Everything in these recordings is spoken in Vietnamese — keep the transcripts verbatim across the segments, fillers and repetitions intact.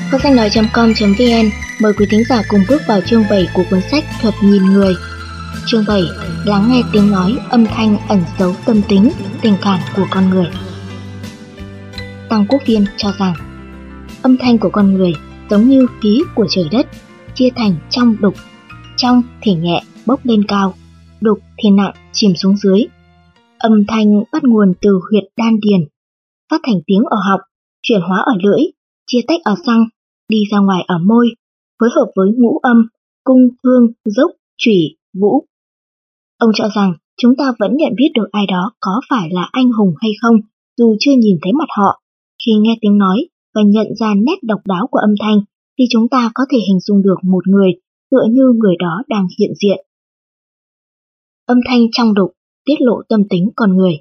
Phóng Danh Nói chấm com chấm vn mời quý thính giả cùng bước vào chương bảy của cuốn sách Thuật Nhìn Người. Chương bảy. Lắng nghe tiếng nói, âm thanh ẩn giấu tâm tính, tình cảm của con người. Tăng Quốc Viên cho rằng âm thanh của con người giống như khí của trời đất, chia thành trong đục. Trong thì nhẹ bốc lên cao, đục thì nặng chìm xuống dưới. Âm thanh bắt nguồn từ huyệt đan điền, phát thành tiếng ở họng, chuyển hóa ở lưỡi, chia tách ở răng, đi ra ngoài ở môi, phối hợp với ngũ âm, cung, thương, dốc, trủy, vũ. Ông cho rằng chúng ta vẫn nhận biết được ai đó có phải là anh hùng hay không, dù chưa nhìn thấy mặt họ. Khi nghe tiếng nói và nhận ra nét độc đáo của âm thanh, thì chúng ta có thể hình dung được một người tựa như người đó đang hiện diện. Âm thanh trong đục tiết lộ tâm tính con người.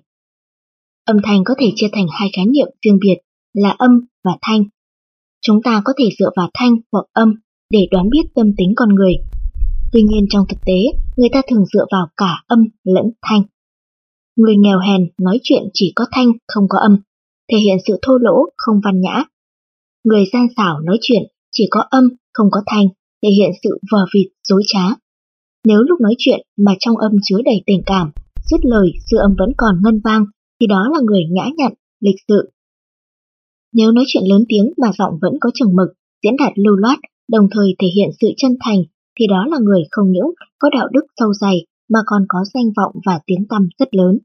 Âm thanh có thể chia thành hai khái niệm riêng biệt là âm và thanh. Chúng ta có thể dựa vào thanh hoặc âm để đoán biết tâm tính con người. Tuy nhiên trong thực tế, người ta thường dựa vào cả âm lẫn thanh. Người nghèo hèn nói chuyện chỉ có thanh không có âm, thể hiện sự thô lỗ không văn nhã. Người gian xảo nói chuyện chỉ có âm không có thanh, thể hiện sự vờ vịt dối trá. Nếu lúc nói chuyện mà trong âm chứa đầy tình cảm, dứt lời dư âm vẫn còn ngân vang, thì đó là người nhã nhặn, lịch sự. Nếu nói chuyện lớn tiếng mà giọng vẫn có chừng mực, diễn đạt lưu loát, đồng thời thể hiện sự chân thành, thì đó là người không những có đạo đức sâu dày mà còn có danh vọng và tiếng tăm rất lớn.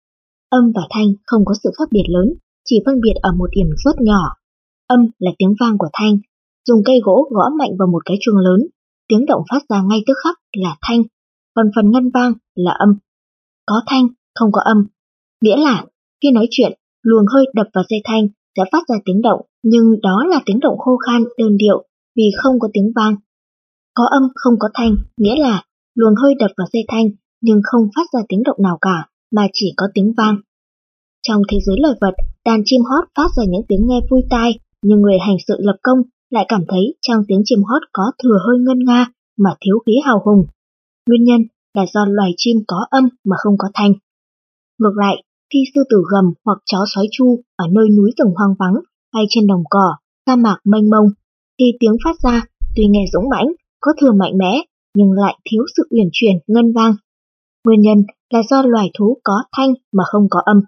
Âm và thanh không có sự khác biệt lớn, chỉ phân biệt ở một điểm rất nhỏ. Âm là tiếng vang của thanh, dùng cây gỗ gõ mạnh vào một cái chuông lớn, tiếng động phát ra ngay tức khắc là thanh, còn phần ngân vang là âm. Có thanh, không có âm, nghĩa là khi nói chuyện, luồng hơi đập vào dây thanh sẽ phát ra tiếng động, nhưng đó là tiếng động khô khan, đơn điệu, vì không có tiếng vang. Có âm không có thanh, nghĩa là luồng hơi đập vào dây thanh, nhưng không phát ra tiếng động nào cả, mà chỉ có tiếng vang. Trong thế giới loài vật, đàn chim hót phát ra những tiếng nghe vui tai, nhưng người hành sự lập công lại cảm thấy trong tiếng chim hót có thừa hơi ngân nga mà thiếu khí hào hùng. Nguyên nhân là do loài chim có âm mà không có thanh. Ngược lại, khi sư tử gầm hoặc chó sói chu ở nơi núi rừng hoang vắng hay trên đồng cỏ, sa mạc mênh mông, thì tiếng phát ra tuy nghe dũng mãnh, có thừa mạnh mẽ, nhưng lại thiếu sự uyển chuyển ngân vang. Nguyên nhân là do loài thú có thanh mà không có âm.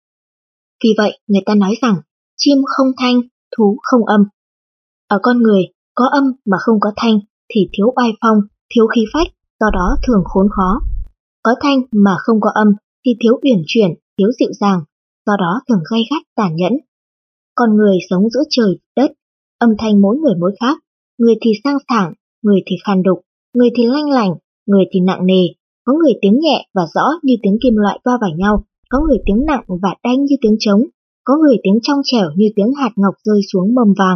Vì vậy, người ta nói rằng chim không thanh, thú không âm. Ở con người, có âm mà không có thanh thì thiếu oai phong, thiếu khí phách, do đó thường khốn khó. Có thanh mà không có âm thì thiếu uyển chuyển, thiếu dịu dàng, do đó thường gay gắt tàn nhẫn. Con người sống giữa trời, đất, âm thanh mỗi người mỗi khác, người thì sang sảng, người thì khàn đục, người thì lanh lành, người thì nặng nề, có người tiếng nhẹ và rõ như tiếng kim loại va vào nhau, có người tiếng nặng và đanh như tiếng trống, có người tiếng trong trẻo như tiếng hạt ngọc rơi xuống mâm vàng.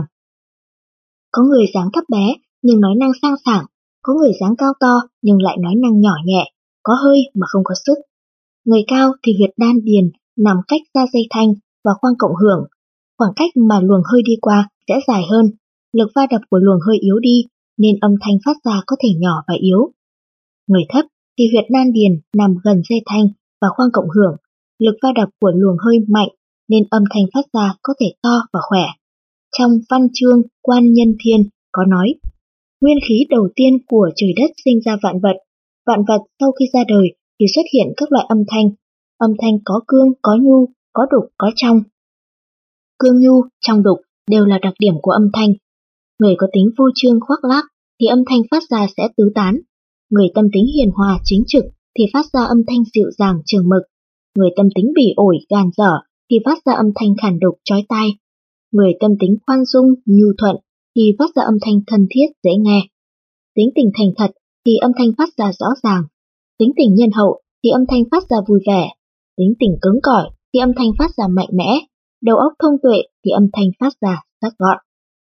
Có người dáng thấp bé nhưng nói năng sang sảng, có người dáng cao to nhưng lại nói năng nhỏ nhẹ, có hơi mà không có sức. Người cao thì huyệt đan điền nằm cách ra dây thanh và khoang cộng hưởng, khoảng cách mà luồng hơi đi qua sẽ dài hơn, lực va đập của luồng hơi yếu đi nên âm thanh phát ra có thể nhỏ và yếu. Người thấp thì huyệt đan điền nằm gần dây thanh và khoang cộng hưởng, lực va đập của luồng hơi mạnh nên âm thanh phát ra có thể to và khỏe. Trong văn chương Quan Nhân Thiên có nói, nguyên khí đầu tiên của trời đất sinh ra vạn vật, vạn vật sau khi ra đời thì xuất hiện các loại âm thanh, âm thanh có cương, có nhu, có đục, có trong. Cương nhu, trong đục đều là đặc điểm của âm thanh. Người có tính vô trương khoác lác thì âm thanh phát ra sẽ tứ tán. Người tâm tính hiền hòa chính trực thì phát ra âm thanh dịu dàng chừng mực. Người tâm tính bỉ ổi gàn dở thì phát ra âm thanh khàn đục chói tai. Người tâm tính khoan dung nhu thuận thì phát ra âm thanh thân thiết dễ nghe. Tính tình thành thật thì âm thanh phát ra rõ ràng. Tính tình nhân hậu thì âm thanh phát ra vui vẻ. Tính tình cứng cỏi thì âm thanh phát ra mạnh mẽ. Đầu óc thông tuệ thì âm thanh phát ra sắc gọn.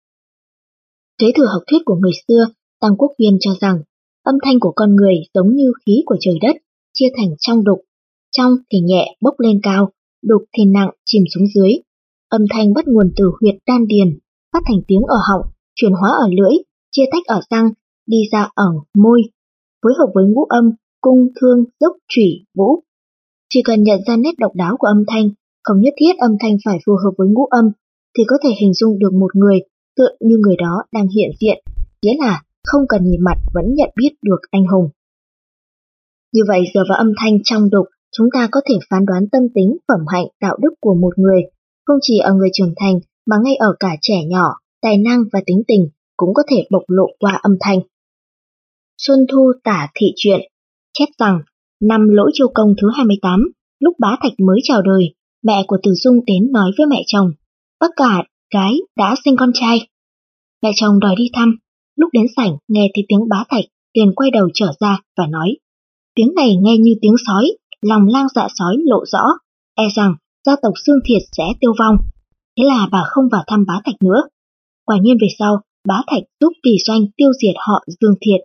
Kế thừa học thuyết của người xưa, Tăng Quốc Viên cho rằng âm thanh của con người giống như khí của trời đất, chia thành trong đục. Trong thì nhẹ bốc lên cao, đục thì nặng chìm xuống dưới. Âm thanh bắt nguồn từ huyệt đan điền, phát thành tiếng ở họng, chuyển hóa ở lưỡi, chia tách ở răng, đi ra ở môi, phối hợp với ngũ âm, cung, thương, dốc, trủy, vũ. Chỉ cần nhận ra nét độc đáo của âm thanh, không nhất thiết âm thanh phải phù hợp với ngũ âm, thì có thể hình dung được một người tựa như người đó đang hiện diện, nghĩa là không cần nhìn mặt vẫn nhận biết được anh hùng. Như vậy dựa vào âm thanh trong đục, chúng ta có thể phán đoán tâm tính, phẩm hạnh, đạo đức của một người, không chỉ ở người trưởng thành mà ngay ở cả trẻ nhỏ, tài năng và tính tình cũng có thể bộc lộ qua âm thanh. Xuân Thu tả thị truyện chép rằng, năm Lỗ Chiêu Công thứ hai mươi tám, lúc Bá Thạch mới chào đời, mẹ của Từ Dung đến nói với mẹ chồng, bác cả gái đã sinh con trai. Mẹ chồng đòi đi thăm, lúc đến sảnh nghe thấy tiếng Bá Thạch liền quay đầu trở ra và nói, tiếng này nghe như tiếng sói, lòng lang dạ sói lộ rõ, e rằng gia tộc Xương Thiệt sẽ tiêu vong. Thế là bà không vào thăm Bá Thạch nữa. Quả nhiên về sau, Bá Thạch giúp Kỳ Doanh tiêu diệt họ Dương Thiệt.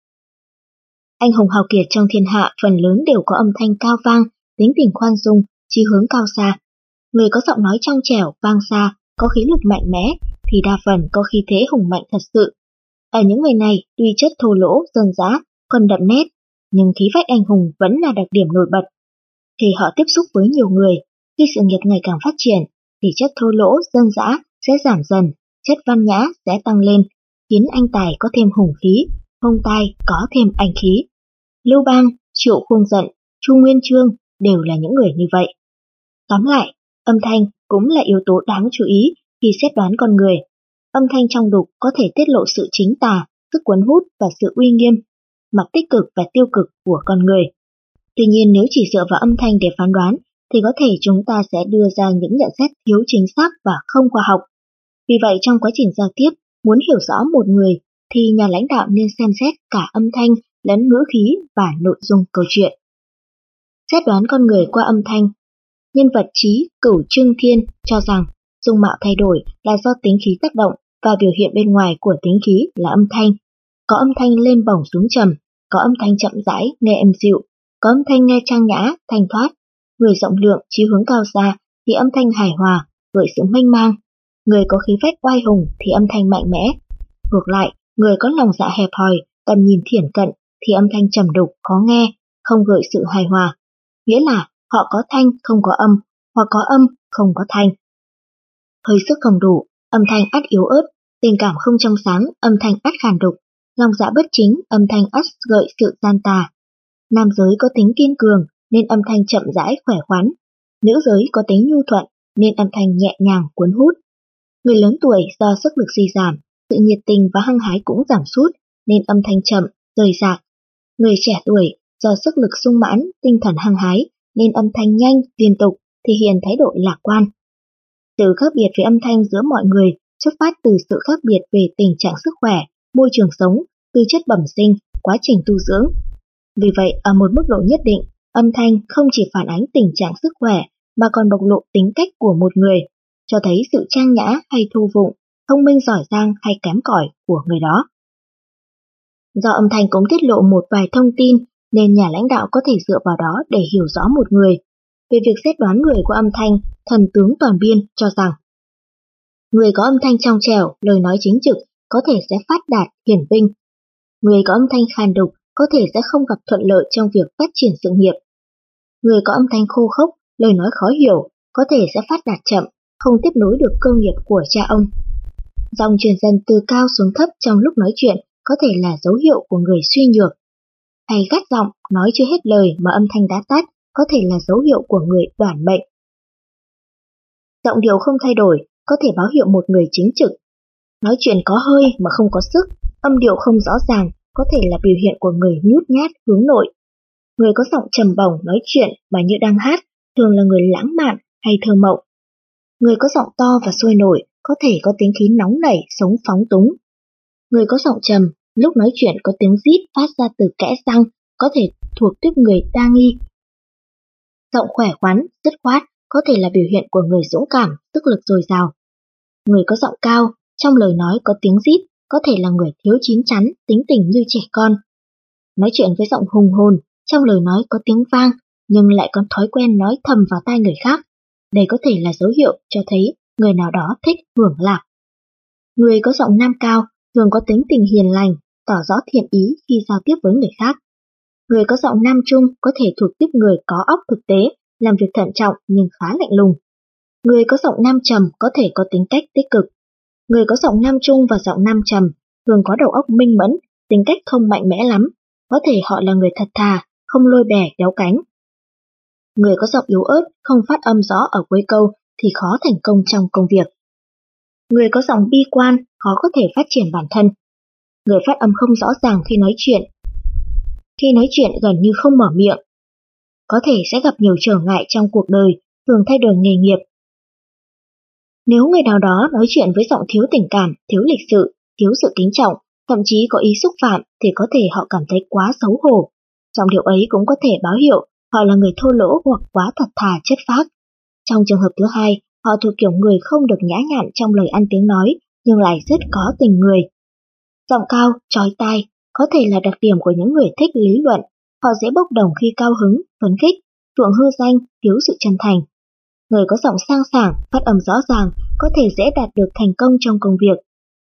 Anh hùng hào kiệt trong thiên hạ phần lớn đều có âm thanh cao vang, tính tình khoan dung, chí hướng cao xa. Người có giọng nói trong trẻo, vang xa, có khí lực mạnh mẽ, thì đa phần có khí thế hùng mạnh thật sự. Ở những người này, tuy chất thô lỗ, dân dã, còn đậm nét, nhưng khí phách anh hùng vẫn là đặc điểm nổi bật. Khi họ tiếp xúc với nhiều người, khi sự nghiệp ngày càng phát triển, thì chất thô lỗ, dân dã sẽ giảm dần, chất văn nhã sẽ tăng lên, khiến anh tài có thêm hùng khí, hung tai có thêm anh khí. Lưu Bang, Triệu Khuông Dận, Chu Nguyên Chương đều là những người như vậy. Tóm lại, âm thanh cũng là yếu tố đáng chú ý khi xét đoán con người. Âm thanh trong đục có thể tiết lộ sự chính tà, sức cuốn hút và sự uy nghiêm, mặt tích cực và tiêu cực của con người. Tuy nhiên nếu chỉ dựa vào âm thanh để phán đoán, thì có thể chúng ta sẽ đưa ra những nhận xét thiếu chính xác và không khoa học. Vì vậy trong quá trình giao tiếp, muốn hiểu rõ một người, thì nhà lãnh đạo nên xem xét cả âm thanh lẫn ngữ khí và nội dung câu chuyện. Xét đoán con người qua âm thanh. Nhân vật Trí Cửu Trưng Thiên cho rằng dung mạo thay đổi là do tính khí tác động và biểu hiện bên ngoài của tính khí là âm thanh. Có âm thanh lên bổng xuống trầm, có âm thanh chậm rãi nghe êm dịu, có âm thanh nghe trang nhã, thanh thoát. Người rộng lượng, chí hướng cao xa thì âm thanh hài hòa, gợi sự mênh mang. Người có khí phách oai hùng thì âm thanh mạnh mẽ. Ngược lại, người có lòng dạ hẹp hòi, tầm nhìn thiển cận thì âm thanh trầm đục, khó nghe, không gợi sự hài hòa. Nghĩa là họ có thanh không có âm, hoặc có âm không có thanh. Hơi sức không đủ, âm thanh ắt yếu ớt, tình cảm không trong sáng, âm thanh ắt khàn đục, lòng dạ bất chính, âm thanh ắt gợi sự gian tà. Nam giới có tính kiên cường nên âm thanh chậm rãi khỏe khoắn, nữ giới có tính nhu thuận nên âm thanh nhẹ nhàng cuốn hút. Người lớn tuổi do sức lực suy giảm, sự nhiệt tình và hăng hái cũng giảm sút nên âm thanh chậm, rời rạc. Người trẻ tuổi do sức lực sung mãn, tinh thần hăng hái nên âm thanh nhanh, liên tục, thể hiện thái độ lạc quan. Sự khác biệt về âm thanh giữa mọi người xuất phát từ sự khác biệt về tình trạng sức khỏe, môi trường sống, tư chất bẩm sinh, quá trình tu dưỡng. Vì vậy, ở một mức độ nhất định, âm thanh không chỉ phản ánh tình trạng sức khỏe mà còn bộc lộ tính cách của một người, cho thấy sự trang nhã hay thô vụng, thông minh giỏi giang hay kém cỏi của người đó. Do âm thanh cũng tiết lộ một vài thông tin nên nhà lãnh đạo có thể dựa vào đó để hiểu rõ một người. Về việc xét đoán người qua âm thanh, thần tướng Toàn Biên cho rằng người có âm thanh trong trẻo, lời nói chính trực có thể sẽ phát đạt, hiển vinh. Người có âm thanh khàn đục có thể sẽ không gặp thuận lợi trong việc phát triển sự nghiệp. Người có âm thanh khô khốc, lời nói khó hiểu, có thể sẽ phát đạt chậm, không tiếp nối được cơ nghiệp của cha ông. Dòng truyền dần từ cao xuống thấp trong lúc nói chuyện có thể là dấu hiệu của người suy nhược. Hay gắt giọng, nói chưa hết lời mà âm thanh đã tắt, có thể là dấu hiệu của người đoản bệnh. Giọng điệu không thay đổi, có thể báo hiệu một người chính trực. Nói chuyện có hơi mà không có sức, âm điệu không rõ ràng, có thể là biểu hiện của người nhút nhát, hướng nội. Người có giọng trầm bổng nói chuyện mà như đang hát, thường là người lãng mạn hay thơ mộng. Người có giọng to và sôi nổi, có thể có tính khí nóng nảy, sống phóng túng. Người có giọng trầm, lúc nói chuyện có tiếng rít phát ra từ kẽ răng, có thể thuộc tiếp người đa nghi. Giọng khỏe khoắn, dứt khoát, có thể là biểu hiện của người dũng cảm, sức lực dồi dào. Người có giọng cao, trong lời nói có tiếng rít, có thể là người thiếu chín chắn, tính tình như trẻ con. Nói chuyện với giọng hùng hồn, trong lời nói có tiếng vang, nhưng lại có thói quen nói thầm vào tai người khác. Đây có thể là dấu hiệu cho thấy người nào đó thích hưởng lạc. Người có giọng nam cao thường có tính tình hiền lành, tỏ rõ thiện ý khi giao tiếp với người khác. Người có giọng nam trung có thể thuộc tiếp người có óc thực tế, làm việc thận trọng nhưng khá lạnh lùng. Người có giọng nam trầm có thể có tính cách tích cực. Người có giọng nam trung và giọng nam trầm thường có đầu óc minh mẫn, tính cách không mạnh mẽ lắm, có thể họ là người thật thà, không lôi bè đéo cánh. Người có giọng yếu ớt, không phát âm rõ ở cuối câu thì khó thành công trong công việc. Người có giọng bi quan, khó có thể phát triển bản thân. Người phát âm không rõ ràng khi nói chuyện. Khi nói chuyện gần như không mở miệng. Có thể sẽ gặp nhiều trở ngại trong cuộc đời, thường thay đổi nghề nghiệp. Nếu người nào đó nói chuyện với giọng thiếu tình cảm, thiếu lịch sự, thiếu sự kính trọng, thậm chí có ý xúc phạm thì có thể họ cảm thấy quá xấu hổ. Trong điều ấy cũng có thể báo hiệu họ là người thô lỗ hoặc quá thật thà chất phác. Trong trường hợp thứ hai, họ thuộc kiểu người không được nhã nhặn trong lời ăn tiếng nói, nhưng lại rất có tình người. Giọng cao, chói tai, có thể là đặc điểm của những người thích lý luận. Họ dễ bốc đồng khi cao hứng, phấn khích, chuộng hư danh, thiếu sự chân thành. Người có giọng sang sảng, phát âm rõ ràng, có thể dễ đạt được thành công trong công việc.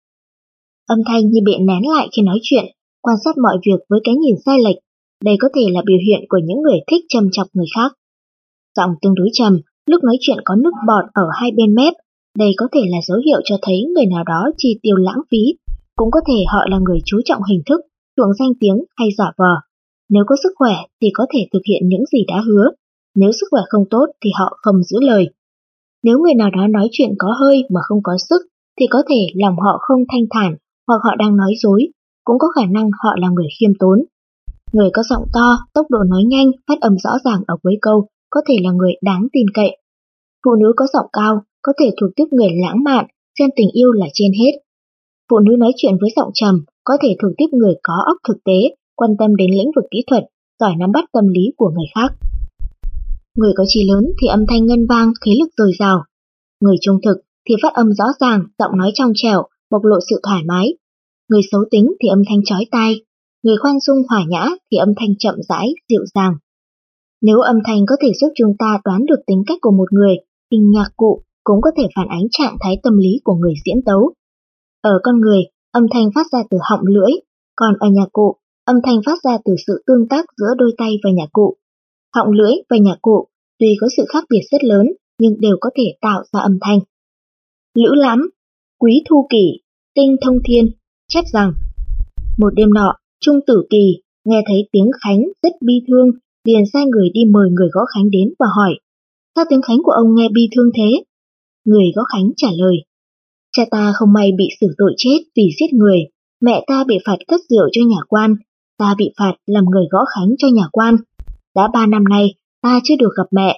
Âm thanh như bị nén lại khi nói chuyện, quan sát mọi việc với cái nhìn sai lệch. Đây có thể là biểu hiện của những người thích châm chọc người khác. Giọng tương đối trầm, lúc nói chuyện có nước bọt ở hai bên mép. Đây có thể là dấu hiệu cho thấy người nào đó chi tiêu lãng phí. Cũng có thể họ là người chú trọng hình thức, chuộng danh tiếng hay giả vờ. Nếu có sức khỏe thì có thể thực hiện những gì đã hứa. Nếu sức khỏe không tốt thì họ không giữ lời. Nếu người nào đó nói chuyện có hơi mà không có sức thì có thể lòng họ không thanh thản hoặc họ đang nói dối. Cũng có khả năng họ là người khiêm tốn. Người có giọng to, tốc độ nói nhanh, phát âm rõ ràng ở cuối câu có thể là người đáng tin cậy. Phụ nữ có giọng cao có thể thuộc tiếp người lãng mạn, xem tình yêu là trên hết. Phụ nữ nói chuyện với giọng trầm có thể thuộc tiếp người có óc thực tế, quan tâm đến lĩnh vực kỹ thuật, giỏi nắm bắt tâm lý của người khác. Người có trí lớn thì âm thanh ngân vang, khí lực dồi dào. Người trung thực thì phát âm rõ ràng, giọng nói trong trẻo, bộc lộ sự thoải mái. Người xấu tính thì âm thanh chói tai. Người khoan dung hòa nhã thì âm thanh chậm rãi, dịu dàng. Nếu âm thanh có thể giúp chúng ta đoán được tính cách của một người, thì nhạc cụ cũng có thể phản ánh trạng thái tâm lý của người diễn tấu. Ở con người, âm thanh phát ra từ họng lưỡi, còn ở nhạc cụ, âm thanh phát ra từ sự tương tác giữa đôi tay và nhạc cụ. Họng lưỡi và nhạc cụ tuy có sự khác biệt rất lớn, nhưng đều có thể tạo ra âm thanh. Lữ Lãm, Quý Thu Kỷ, Tinh Thông Thiên chép rằng, một đêm nọ, Trung Tử Kỳ nghe thấy tiếng khánh rất bi thương, liền sai người đi mời người gõ khánh đến và hỏi, sao tiếng khánh của ông nghe bi thương thế? Người gõ khánh trả lời, cha ta không may bị xử tội chết vì giết người, mẹ ta bị phạt cất rượu cho nhà quan, ta bị phạt làm người gõ khánh cho nhà quan. Đã ba năm nay, ta chưa được gặp mẹ.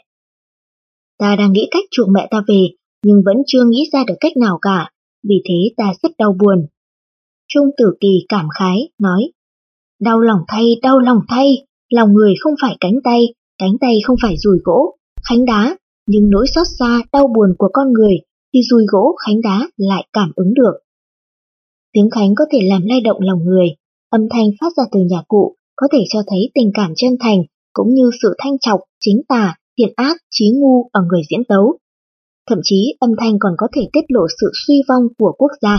Ta đang nghĩ cách chuộc mẹ ta về, nhưng vẫn chưa nghĩ ra được cách nào cả, vì thế ta rất đau buồn. Trung Tử Kỳ cảm khái, nói, đau lòng thay, đau lòng thay, lòng người không phải cánh tay, cánh tay không phải dùi gỗ, khánh đá, nhưng nỗi xót xa, đau buồn của con người thì dùi gỗ, khánh đá lại cảm ứng được. Tiếng khánh có thể làm lay động lòng người, âm thanh phát ra từ nhạc cụ có thể cho thấy tình cảm chân thành, cũng như sự thanh trọc, chính tà, thiện ác, trí ngu ở người diễn tấu. Thậm chí âm thanh còn có thể tiết lộ sự suy vong của quốc gia.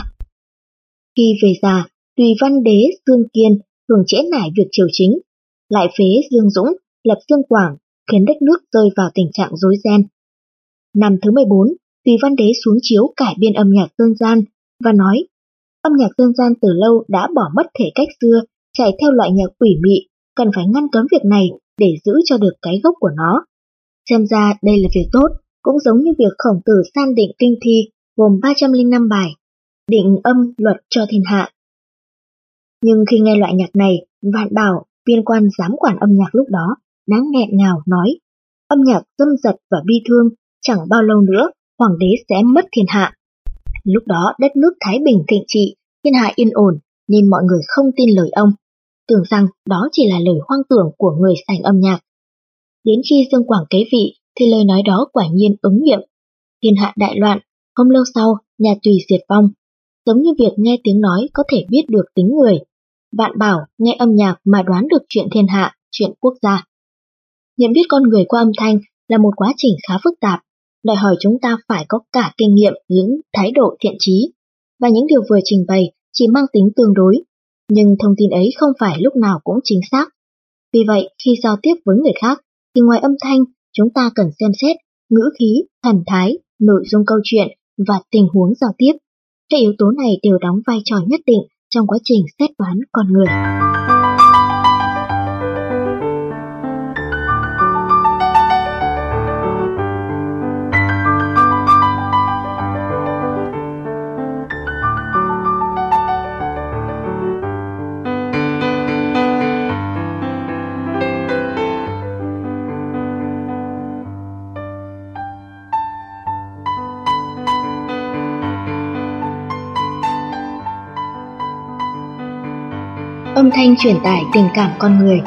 Khi về già, Tùy Văn Đế Dương Kiên thường trễ nải việc triều chính, lại phế Dương Dũng, lập Dương Quảng, khiến đất nước rơi vào tình trạng rối ren. Năm thứ mười bốn, Tùy Văn Đế xuống chiếu cải biên âm nhạc dân gian và nói, âm nhạc dân gian từ lâu đã bỏ mất thể cách xưa, chạy theo loại nhạc quỷ mị, cần phải ngăn cấm việc này để giữ cho được cái gốc của nó. Xem ra đây là việc tốt, cũng giống như việc Khổng Tử san định kinh thi gồm ba trăm lẻ năm bài, định âm luật cho thiên hạ. Nhưng khi nghe loại nhạc này, Vạn Bảo, viên quan giám quản âm nhạc lúc đó, đã nghẹn ngào nói, âm nhạc dâm dật và bi thương, chẳng bao lâu nữa, hoàng đế sẽ mất thiên hạ. Lúc đó đất nước Thái Bình thịnh trị, thiên hạ yên ổn, nên mọi người không tin lời ông, tưởng rằng đó chỉ là lời hoang tưởng của người sành âm nhạc. Đến khi Dương Quảng kế vị, thì lời nói đó quả nhiên ứng nghiệm. Thiên hạ đại loạn, không lâu sau, nhà Tùy diệt vong. Giống như việc nghe tiếng nói có thể biết được tính người. Vạn Bảo nghe âm nhạc mà đoán được chuyện thiên hạ, chuyện quốc gia. Nhận biết con người qua âm thanh là một quá trình khá phức tạp, đòi hỏi chúng ta phải có cả kinh nghiệm lẫn thái độ thiện chí, và những điều vừa trình bày chỉ mang tính tương đối, nhưng thông tin ấy không phải lúc nào cũng chính xác. Vì vậy, khi giao tiếp với người khác, thì ngoài âm thanh, chúng ta cần xem xét ngữ khí, thần thái, nội dung câu chuyện và tình huống giao tiếp. Các yếu tố này đều đóng vai trò nhất định trong quá trình xét đoán con người. Âm thanh truyền tải tình cảm con người.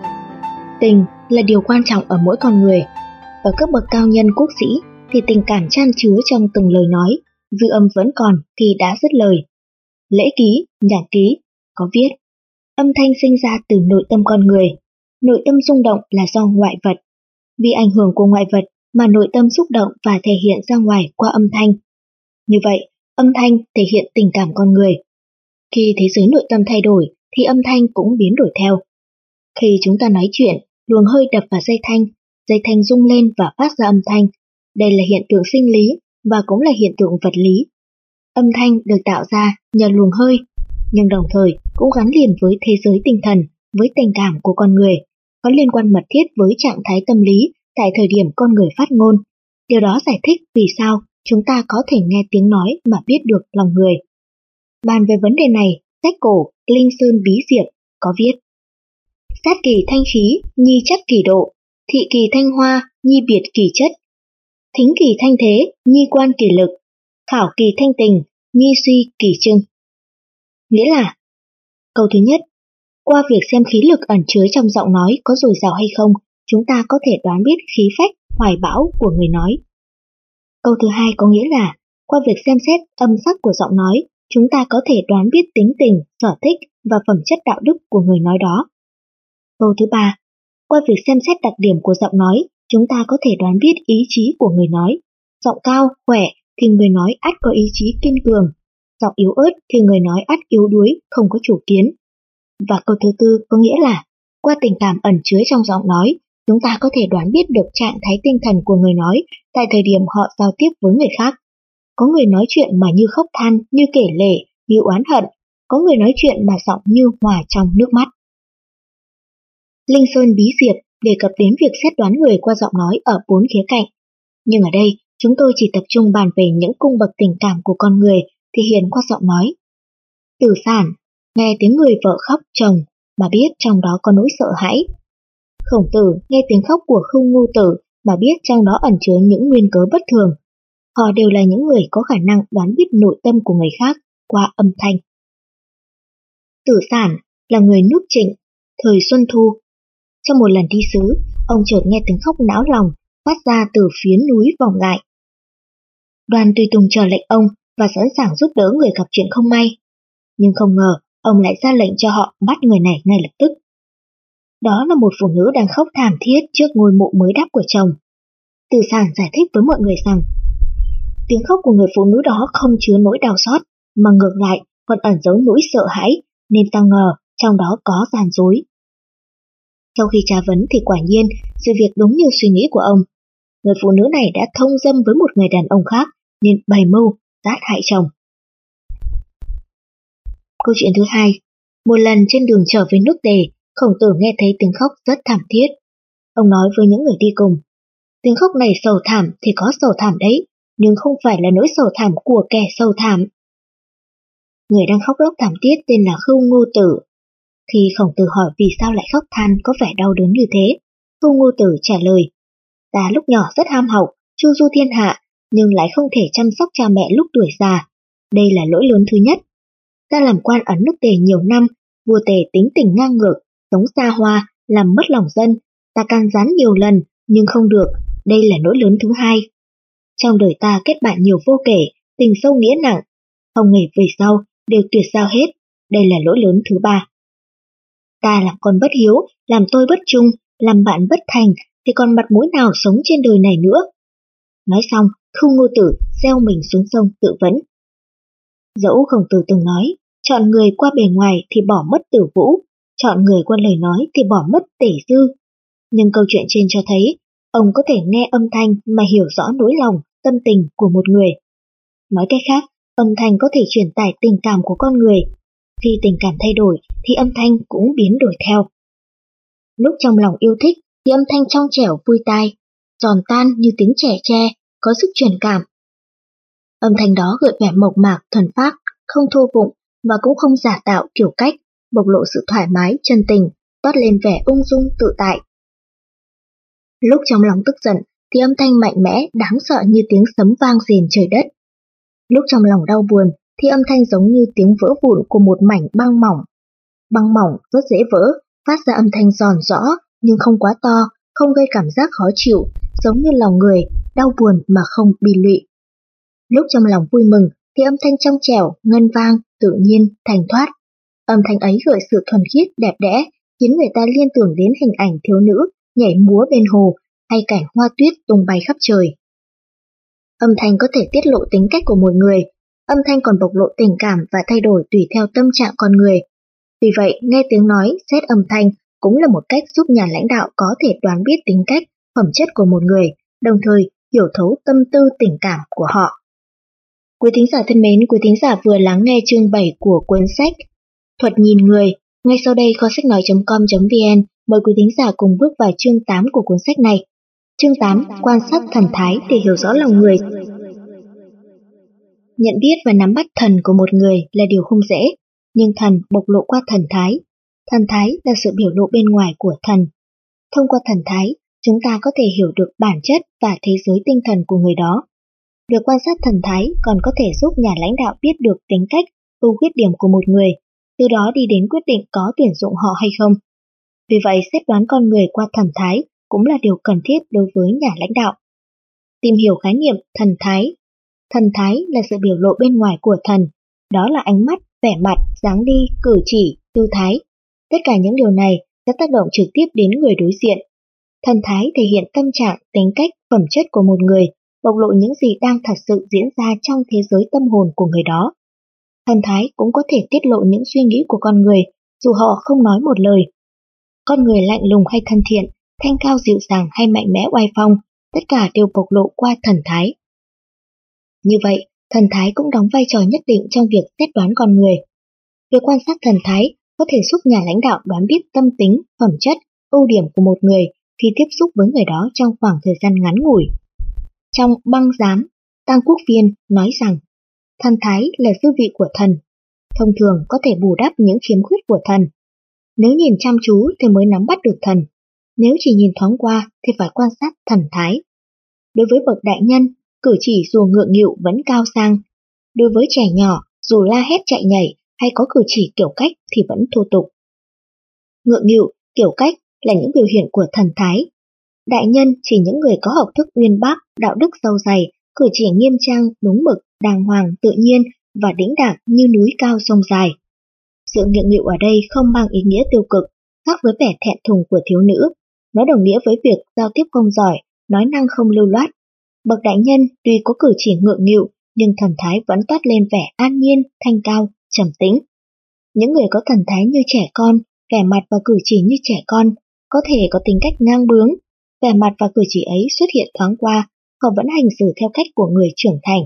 Tình là điều quan trọng ở mỗi con người. Ở cấp bậc cao nhân quốc sĩ thì tình cảm chan chứa trong từng lời nói, dư âm vẫn còn thì đã dứt lời. Lễ ký, nhạc ký có viết: âm thanh sinh ra từ nội tâm con người. Nội tâm rung động là do ngoại vật. Vì ảnh hưởng của ngoại vật mà nội tâm xúc động và thể hiện ra ngoài qua âm thanh. Như vậy, âm thanh thể hiện tình cảm con người. Khi thế giới nội tâm thay đổi thì âm thanh cũng biến đổi theo. Khi chúng ta nói chuyện, luồng hơi đập vào dây thanh, dây thanh rung lên và phát ra âm thanh. Đây là hiện tượng sinh lý và cũng là hiện tượng vật lý. Âm thanh được tạo ra nhờ luồng hơi, nhưng đồng thời cũng gắn liền với thế giới tinh thần, với tình cảm của con người, có liên quan mật thiết với trạng thái tâm lý tại thời điểm con người phát ngôn. Điều đó giải thích vì sao chúng ta có thể nghe tiếng nói mà biết được lòng người. Bàn về vấn đề này, sách cổ Linh Sơn Bí Diệp có viết: sát kỳ thanh khí, nhi chắc kỳ độ, thị kỳ thanh hoa, nhi biệt kỳ chất, thính kỳ thanh thế, nhi quan kỳ lực, khảo kỳ thanh tình, nhi suy kỳ trưng. Nghĩa là, câu thứ nhất, qua việc xem khí lực ẩn chứa trong giọng nói có dồi dào hay không, chúng ta có thể đoán biết khí phách, hoài bão của người nói. Câu thứ hai có nghĩa là, qua việc xem xét âm sắc của giọng nói, chúng ta có thể đoán biết tính tình, sở thích và phẩm chất đạo đức của người nói đó. Câu thứ ba, qua việc xem xét đặc điểm của giọng nói, chúng ta có thể đoán biết ý chí của người nói. Giọng cao, khỏe thì người nói ắt có ý chí kiên cường, giọng yếu ớt thì người nói ắt yếu đuối, không có chủ kiến. Và câu thứ tư có nghĩa là, qua tình cảm ẩn chứa trong giọng nói, chúng ta có thể đoán biết được trạng thái tinh thần của người nói tại thời điểm họ giao tiếp với người khác. Có người nói chuyện mà như khóc than, như kể lể, như oán hận. Có người nói chuyện mà giọng như hòa trong nước mắt. Linh Sơn Bí Diệp đề cập đến việc xét đoán người qua giọng nói ở bốn khía cạnh. Nhưng ở đây, chúng tôi chỉ tập trung bàn về những cung bậc tình cảm của con người thể hiện qua giọng nói. Tử Sản, nghe tiếng người vợ khóc chồng mà biết trong đó có nỗi sợ hãi. Khổng Tử nghe tiếng khóc của Khưu Ngưu Tử mà biết trong đó ẩn chứa những nguyên cớ bất thường. Họ đều là những người có khả năng đoán biết nội tâm của người khác qua âm thanh. Tử Sản là người nước Trịnh, thời Xuân Thu. Trong một lần đi sứ, ông chợt nghe tiếng khóc náo lòng phát ra từ phía núi vọng lại. Đoàn tùy tùng chờ lệnh ông và sẵn sàng giúp đỡ người gặp chuyện không may. Nhưng không ngờ, ông lại ra lệnh cho họ bắt người này ngay lập tức. Đó là một phụ nữ đang khóc thảm thiết trước ngôi mộ mới đắp của chồng. Tử Sản giải thích với mọi người rằng, tiếng khóc của người phụ nữ đó không chứa nỗi đau xót, mà ngược lại còn ẩn giấu nỗi sợ hãi, nên ta ngờ trong đó có gian dối. Sau khi tra vấn thì quả nhiên sự việc đúng như suy nghĩ của ông. Người phụ nữ này đã thông dâm với một người đàn ông khác nên bày mưu sát hại chồng. Câu chuyện thứ hai, một lần trên đường trở về nước Tề, Khổng Tử nghe thấy tiếng khóc rất thảm thiết. Ông nói với những người đi cùng, tiếng khóc này sầu thảm thì có sầu thảm đấy, nhưng không phải là nỗi sầu thảm của kẻ sầu thảm. Người đang khóc lóc thảm thiết tên là Khưu Ngưu Tử. Khi Khổng Tử hỏi vì sao lại khóc than có vẻ đau đớn như thế, Khưu Ngưu Tử trả lời, ta lúc nhỏ rất ham học, chu du thiên hạ, nhưng lại không thể chăm sóc cha mẹ lúc tuổi già. Đây là lỗi lớn thứ nhất. Ta làm quan ở nước Tề nhiều năm, vua Tề tính tình ngang ngược, sống xa hoa, làm mất lòng dân. Ta can gián nhiều lần, nhưng không được. Đây là lỗi lớn thứ hai. Trong đời ta kết bạn nhiều vô kể, tình sâu nghĩa nặng. Không ngày về sau, đều tuyệt giao hết. Đây là lỗi lớn thứ ba. Ta làm con bất hiếu, làm tôi bất trung, làm bạn bất thành, thì còn mặt mũi nào sống trên đời này nữa. Nói xong, Khưu Ngưu Tử gieo mình xuống sông tự vẫn. Dẫu Khổng Tử từng nói, chọn người qua bề ngoài thì bỏ mất tử vũ, chọn người qua lời nói thì bỏ mất tể dư. Nhưng câu chuyện trên cho thấy, ông có thể nghe âm thanh mà hiểu rõ nỗi lòng, tâm tình của một người. Nói cách khác, Âm thanh có thể truyền tải tình cảm của con người. Khi tình cảm thay đổi thì âm thanh cũng biến đổi theo. Lúc trong lòng yêu thích thì âm thanh trong trẻo vui tai, giòn tan như tiếng trẻ tre, có sức truyền cảm. Âm thanh đó gợi vẻ mộc mạc, thuần phác, không thô vụng và cũng không giả tạo kiểu cách, bộc lộ sự thoải mái, chân tình, toát lên vẻ ung dung tự tại. Lúc trong lòng tức giận thì âm thanh mạnh mẽ, đáng sợ như tiếng sấm vang rền trời đất. Lúc trong lòng đau buồn thì âm thanh giống như tiếng vỡ vụn của một mảnh băng mỏng. Băng mỏng rất dễ vỡ, phát ra âm thanh giòn rõ nhưng không quá to, không gây cảm giác khó chịu, giống như lòng người, đau buồn mà không bi lụy. Lúc trong lòng vui mừng thì âm thanh trong trẻo, ngân vang, tự nhiên, thanh thoát. Âm thanh ấy gợi sự thuần khiết, đẹp đẽ, khiến người ta liên tưởng đến hình ảnh thiếu nữ nhảy múa bên hồ hay cảnh hoa tuyết tung bay khắp trời. Âm thanh có thể tiết lộ tính cách của một người, âm thanh còn bộc lộ tình cảm và thay đổi tùy theo tâm trạng con người. Vì vậy, nghe tiếng nói, xét âm thanh cũng là một cách giúp nhà lãnh đạo có thể đoán biết tính cách, phẩm chất của một người, đồng thời hiểu thấu tâm tư tình cảm của họ. Quý thính giả thân mến, quý thính giả vừa lắng nghe chương bảy của cuốn sách Thuật nhìn người. Ngay sau đây kho sách nói chấm com chấm vn mời quý thính giả cùng bước vào chương tám của cuốn sách này. Chương tám, quan sát thần thái để hiểu rõ lòng người. Nhận biết và nắm bắt thần của một người là điều không dễ, nhưng thần bộc lộ qua thần thái. Thần thái là sự biểu lộ bên ngoài của thần. Thông qua thần thái, chúng ta có thể hiểu được bản chất và thế giới tinh thần của người đó. Việc quan sát thần thái còn có thể giúp nhà lãnh đạo biết được tính cách, ưu khuyết điểm của một người, từ đó đi đến quyết định có tuyển dụng họ hay không. Vì vậy, xét đoán con người qua thần thái cũng là điều cần thiết đối với nhà lãnh đạo. Tìm hiểu khái niệm thần thái. Thần thái là sự biểu lộ bên ngoài của thần, đó là ánh mắt, vẻ mặt, dáng đi, cử chỉ, tư thái. Tất cả những điều này sẽ tác động trực tiếp đến người đối diện. Thần thái thể hiện tâm trạng, tính cách, phẩm chất của một người, bộc lộ những gì đang thật sự diễn ra trong thế giới tâm hồn của người đó. Thần thái cũng có thể tiết lộ những suy nghĩ của con người, dù họ không nói một lời. Con người lạnh lùng hay thân thiện, thanh cao dịu dàng hay mạnh mẽ oai phong, tất cả đều bộc lộ qua thần thái. Như vậy, thần thái cũng đóng vai trò nhất định trong việc xét đoán con người. Việc quan sát thần thái có thể giúp nhà lãnh đạo đoán biết tâm tính, phẩm chất, ưu điểm của một người khi tiếp xúc với người đó trong khoảng thời gian ngắn ngủi. Trong Băng Giám, Tăng Quốc Phiên nói rằng, thần thái là dư vị của thần, thông thường có thể bù đắp những khiếm khuyết của thần. Nếu nhìn chăm chú thì mới nắm bắt được thần, nếu chỉ nhìn thoáng qua thì phải quan sát thần thái. Đối với bậc đại nhân, cử chỉ dù ngượng nghịu vẫn cao sang. Đối với trẻ nhỏ, dù la hét chạy nhảy hay có cử chỉ kiểu cách thì vẫn thô tục. Ngượng nghịu, kiểu cách là những biểu hiện của thần thái. Đại nhân chỉ những người có học thức uyên bác, đạo đức sâu dày, cử chỉ nghiêm trang, đúng mực, đàng hoàng, tự nhiên và đĩnh đạc như núi cao sông dài. Sự ngượng nghịu ở đây không mang ý nghĩa tiêu cực, khác với vẻ thẹn thùng của thiếu nữ. Nó đồng nghĩa với việc giao tiếp không giỏi, nói năng không lưu loát. Bậc đại nhân tuy có cử chỉ ngượng nghịu, nhưng thần thái vẫn toát lên vẻ an nhiên, thanh cao, trầm tĩnh. Những người có thần thái như trẻ con, vẻ mặt và cử chỉ như trẻ con, có thể có tính cách ngang bướng. Vẻ mặt và cử chỉ ấy xuất hiện thoáng qua, họ vẫn hành xử theo cách của người trưởng thành.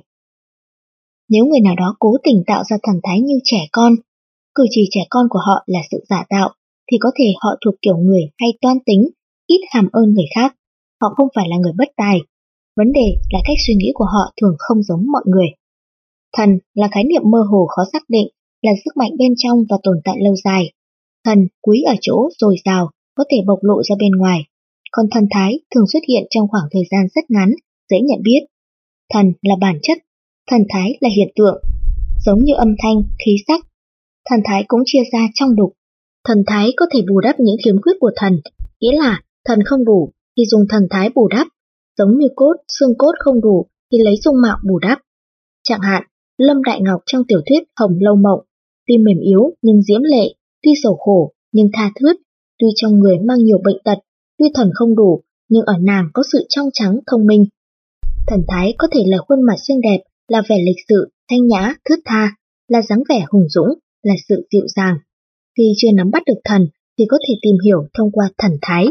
Nếu người nào đó cố tình tạo ra thần thái như trẻ con, cử chỉ trẻ con của họ là sự giả tạo, thì có thể họ thuộc kiểu người hay toan tính, ít hàm ơn người khác. Họ không phải là người bất tài. Vấn đề là cách suy nghĩ của họ thường không giống mọi người. Thần là khái niệm mơ hồ khó xác định, là sức mạnh bên trong và tồn tại lâu dài. Thần quý ở chỗ dồi dào, có thể bộc lộ ra bên ngoài. Còn thần thái thường xuất hiện trong khoảng thời gian rất ngắn, dễ nhận biết. Thần là bản chất, thần thái là hiện tượng. Giống như âm thanh, khí sắc, thần thái cũng chia ra trong đục. Thần thái có thể bù đắp những khiếm khuyết của thần, nghĩa là thần không đủ thì dùng thần thái bù đắp, giống như cốt, xương cốt không đủ thì lấy dung mạo bù đắp. Chẳng hạn, Lâm Đại Ngọc trong tiểu thuyết Hồng Lâu Mộng, tuy mềm yếu nhưng diễm lệ, tuy sầu khổ nhưng tha thướt, tuy trong người mang nhiều bệnh tật, tuy thần không đủ nhưng ở nàng có sự trong trắng thông minh. Thần thái có thể là khuôn mặt xinh đẹp, là vẻ lịch sự, thanh nhã, thướt tha, là dáng vẻ hùng dũng, là sự dịu dàng. Khi chưa nắm bắt được thần thì có thể tìm hiểu thông qua thần thái.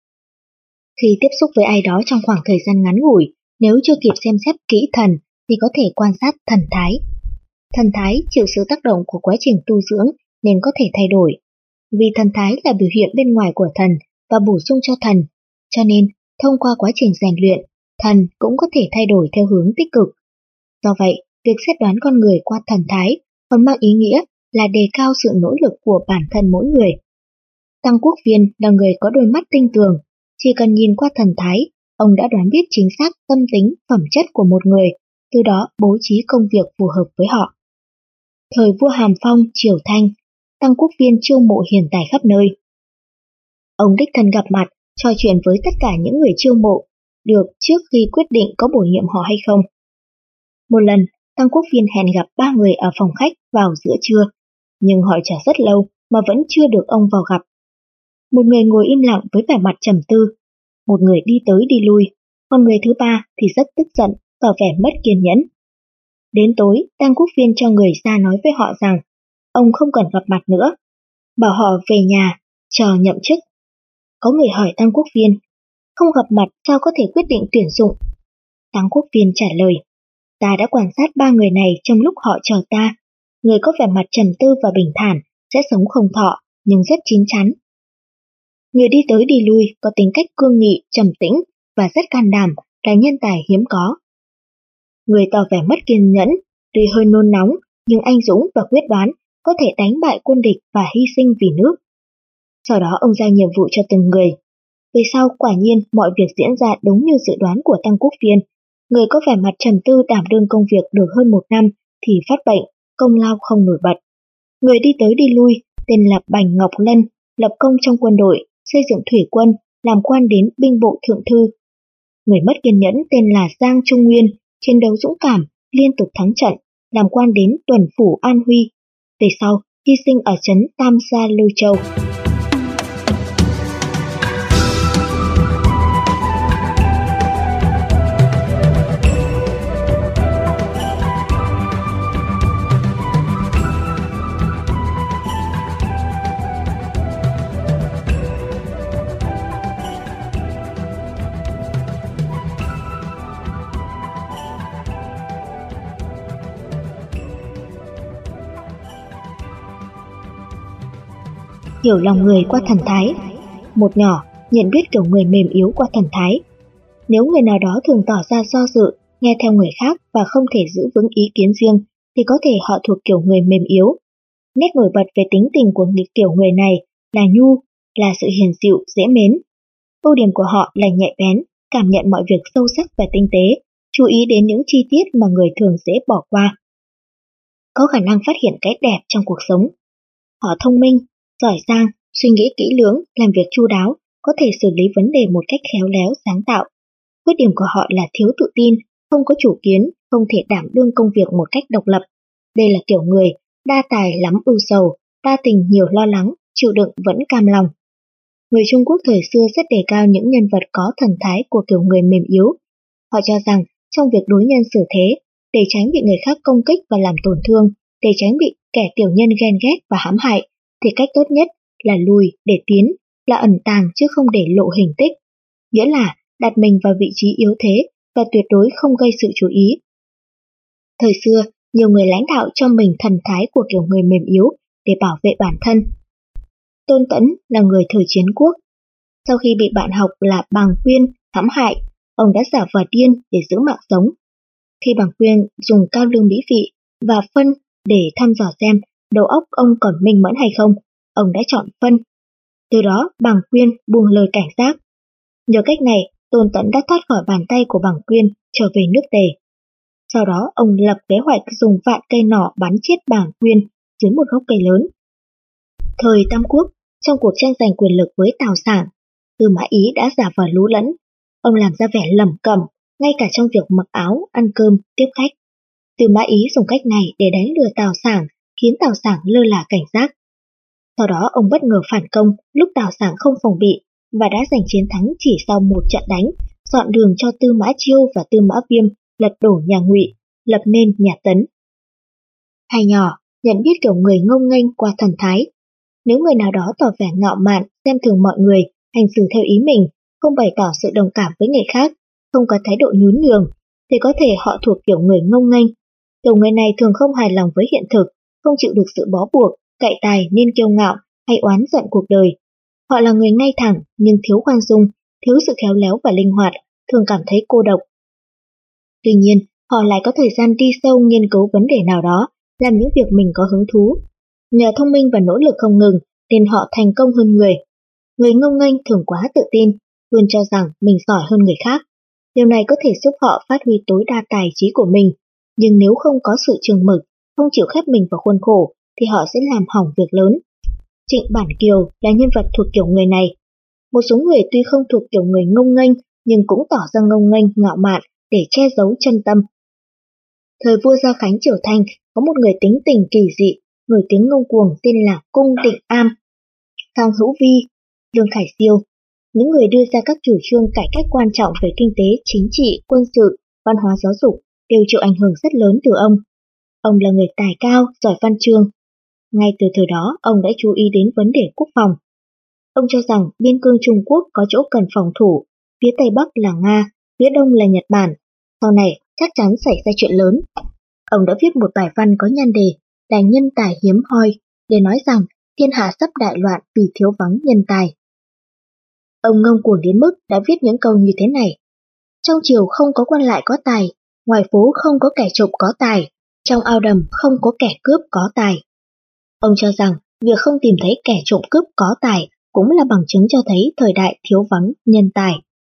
Khi tiếp xúc với ai đó trong khoảng thời gian ngắn ngủi, nếu chưa kịp xem xét kỹ thần thì có thể quan sát thần thái. Thần thái chịu sự tác động của quá trình tu dưỡng nên có thể thay đổi. Vì thần thái là biểu hiện bên ngoài của thần và bổ sung cho thần, cho nên thông qua quá trình rèn luyện, thần cũng có thể thay đổi theo hướng tích cực. Do vậy, việc xét đoán con người qua thần thái còn mang ý nghĩa là đề cao sự nỗ lực của bản thân mỗi người. Tăng Quốc Viên là người có đôi mắt tinh tường, chỉ cần nhìn qua thần thái, ông đã đoán biết chính xác tâm tính, phẩm chất của một người, từ đó bố trí công việc phù hợp với họ. Thời vua Hàm Phong, Triều Thanh, Tăng Quốc Viên chiêu mộ hiền tài khắp nơi. Ông đích thân gặp mặt, trò chuyện với tất cả những người chiêu mộ, được trước khi quyết định có bổ nhiệm họ hay không. Một lần, Tăng Quốc Viên hẹn gặp ba người ở phòng khách vào giữa trưa, nhưng họ chờ rất lâu mà vẫn chưa được ông vào gặp. Một người ngồi im lặng với vẻ mặt trầm tư, một người đi tới đi lui, còn người thứ ba thì rất tức giận, tỏ vẻ mất kiên nhẫn. Đến tối, Tăng Quốc Viên cho người ra nói với họ rằng ông không cần gặp mặt nữa, bảo họ về nhà, chờ nhậm chức. Có người hỏi Tăng Quốc Viên, không gặp mặt sao có thể quyết định tuyển dụng? Tăng Quốc Viên trả lời, ta đã quan sát ba người này trong lúc họ chờ ta. Người có vẻ mặt trầm tư và bình thản sẽ sống không thọ, nhưng rất chín chắn. Người đi tới đi lui có tính cách cương nghị, trầm tĩnh và rất can đảm, là nhân tài hiếm có. Người tỏ vẻ mất kiên nhẫn, tuy hơi nôn nóng, nhưng anh dũng và quyết đoán, có thể đánh bại quân địch và hy sinh vì nước. Sau đó ông giao nhiệm vụ cho từng người. Về sau quả nhiên mọi việc diễn ra đúng như dự đoán của Tăng Quốc Viên. Người có vẻ mặt trầm tư đảm đương công việc được hơn một năm thì phát bệnh, công lao không nổi bật. Người đi tới đi lui, tên là Bành Ngọc Lân, lập công trong quân đội, xây dựng thủy quân, làm quan đến binh bộ thượng thư. Người mất kiên nhẫn tên là Giang Trung Nguyên, chiến đấu dũng cảm, liên tục thắng trận, làm quan đến tuần phủ An Huy. Về sau, hy sinh ở trấn Tam Gia Lưu Châu. Hiểu lòng người qua thần thái. Một nhỏ, nhận biết kiểu người mềm yếu qua thần thái. Nếu người nào đó thường tỏ ra do dự, nghe theo người khác và không thể giữ vững ý kiến riêng, thì có thể họ thuộc kiểu người mềm yếu. Nét nổi bật về tính tình của kiểu người này là nhu, là sự hiền dịu, dễ mến. Ưu điểm của họ là nhạy bén, cảm nhận mọi việc sâu sắc và tinh tế, chú ý đến những chi tiết mà người thường dễ bỏ qua. Có khả năng phát hiện cái đẹp trong cuộc sống. Họ thông minh, giỏi giang, suy nghĩ kỹ lưỡng, làm việc chu đáo, có thể xử lý vấn đề một cách khéo léo, sáng tạo. Khuyết điểm của họ là thiếu tự tin, không có chủ kiến, không thể đảm đương công việc một cách độc lập. Đây là kiểu người đa tài lắm ưu sầu, đa tình nhiều lo lắng, chịu đựng vẫn cam lòng. Người Trung Quốc thời xưa rất đề cao những nhân vật có thần thái của kiểu người mềm yếu. Họ cho rằng trong việc đối nhân xử thế, để tránh bị người khác công kích và làm tổn thương, để tránh bị kẻ tiểu nhân ghen ghét và hãm hại, thì cách tốt nhất là lùi để tiến, là ẩn tàng chứ không để lộ hình tích. Nghĩa là đặt mình vào vị trí yếu thế và tuyệt đối không gây sự chú ý. Thời xưa, nhiều người lãnh đạo cho mình thần thái của kiểu người mềm yếu để bảo vệ bản thân. Tôn Tẫn là người thời chiến quốc. Sau khi bị bạn học là Bàng Quyên hãm hại, ông đã giả vờ điên để giữ mạng sống. Khi Bàng Quyên dùng cao lương mỹ vị và phân để thăm dò xem đầu óc ông còn minh mẫn hay không, ông đã chọn phân. Từ đó Bàng Quyên buông lời cảnh giác. Nhờ cách này, Tôn Tẫn đã thoát khỏi bàn tay của Bàng Quyên, trở về nước Tề. Sau đó ông lập kế hoạch dùng vạn cây nỏ bắn chết Bàng Quyên dưới một gốc cây lớn. Thời Tam Quốc, trong cuộc tranh giành quyền lực với Tào Sảng, Tư Mã Ý đã giả vờ lú lẫn. Ông làm ra vẻ lẩm cẩm, ngay cả trong việc mặc áo, ăn cơm, tiếp khách. Tư Mã Ý dùng cách này để đánh lừa Tào Sảng, khiến Tào Sảng lơ là cảnh giác. Sau đó ông bất ngờ phản công lúc Tào Sảng không phòng bị và đã giành chiến thắng chỉ sau một trận đánh, dọn đường cho Tư Mã Chiêu và Tư Mã Viêm lật đổ nhà Ngụy, lập nên nhà Tấn. Hai nhỏ, nhận biết kiểu người ngông nghênh qua thần thái. Nếu người nào đó tỏ vẻ ngạo mạn, xem thường mọi người, hành xử theo ý mình, không bày tỏ sự đồng cảm với người khác, không có thái độ nhún nhường, thì có thể họ thuộc kiểu người ngông nghênh. Kiểu người này thường không hài lòng với hiện thực, không chịu được sự bó buộc, cậy tài nên kiêu ngạo hay oán giận cuộc đời. Họ là người ngay thẳng nhưng thiếu khoan dung, thiếu sự khéo léo và linh hoạt, thường cảm thấy cô độc. Tuy nhiên, họ lại có thời gian đi sâu nghiên cứu vấn đề nào đó, làm những việc mình có hứng thú. Nhờ thông minh và nỗ lực không ngừng, nên họ thành công hơn người. Người ngông nghênh thường quá tự tin, luôn cho rằng mình giỏi hơn người khác. Điều này có thể giúp họ phát huy tối đa tài trí của mình, nhưng nếu không có sự chừng mực, không chịu khép mình vào khuôn khổ, thì họ sẽ làm hỏng việc lớn. Trịnh Bản Kiều là nhân vật thuộc kiểu người này. Một số người tuy không thuộc kiểu người ngông nghênh, nhưng cũng tỏ ra ngông nghênh, ngạo mạn để che giấu chân tâm. Thời vua Gia Khánh Triều Thanh có một người tính tình kỳ dị, nổi tiếng ngông cuồng tên là Cung Định Am. Khang Hữu Vi, Lương Khải Siêu, những người đưa ra các chủ trương cải cách quan trọng về kinh tế, chính trị, quân sự, văn hóa giáo dục đều chịu ảnh hưởng rất lớn từ ông. Ông là người tài cao, giỏi văn chương. Ngay từ thời đó, ông đã chú ý đến vấn đề quốc phòng. Ông cho rằng biên cương Trung Quốc có chỗ cần phòng thủ, phía Tây Bắc là Nga, phía Đông là Nhật Bản. Sau này chắc chắn xảy ra chuyện lớn. Ông đã viết một bài văn có nhan đề là nhân tài hiếm hoi, để nói rằng thiên hạ sắp đại loạn vì thiếu vắng nhân tài. Ông ngông cuồng đến mức đã viết những câu như thế này: trong triều không có quan lại có tài, ngoài phố không có kẻ trộm có tài, trong ao đầm không có kẻ cướp có tài. Ông cho rằng việc không tìm thấy kẻ trộm cướp có tài cũng là bằng chứng cho thấy thời đại thiếu vắng nhân tài.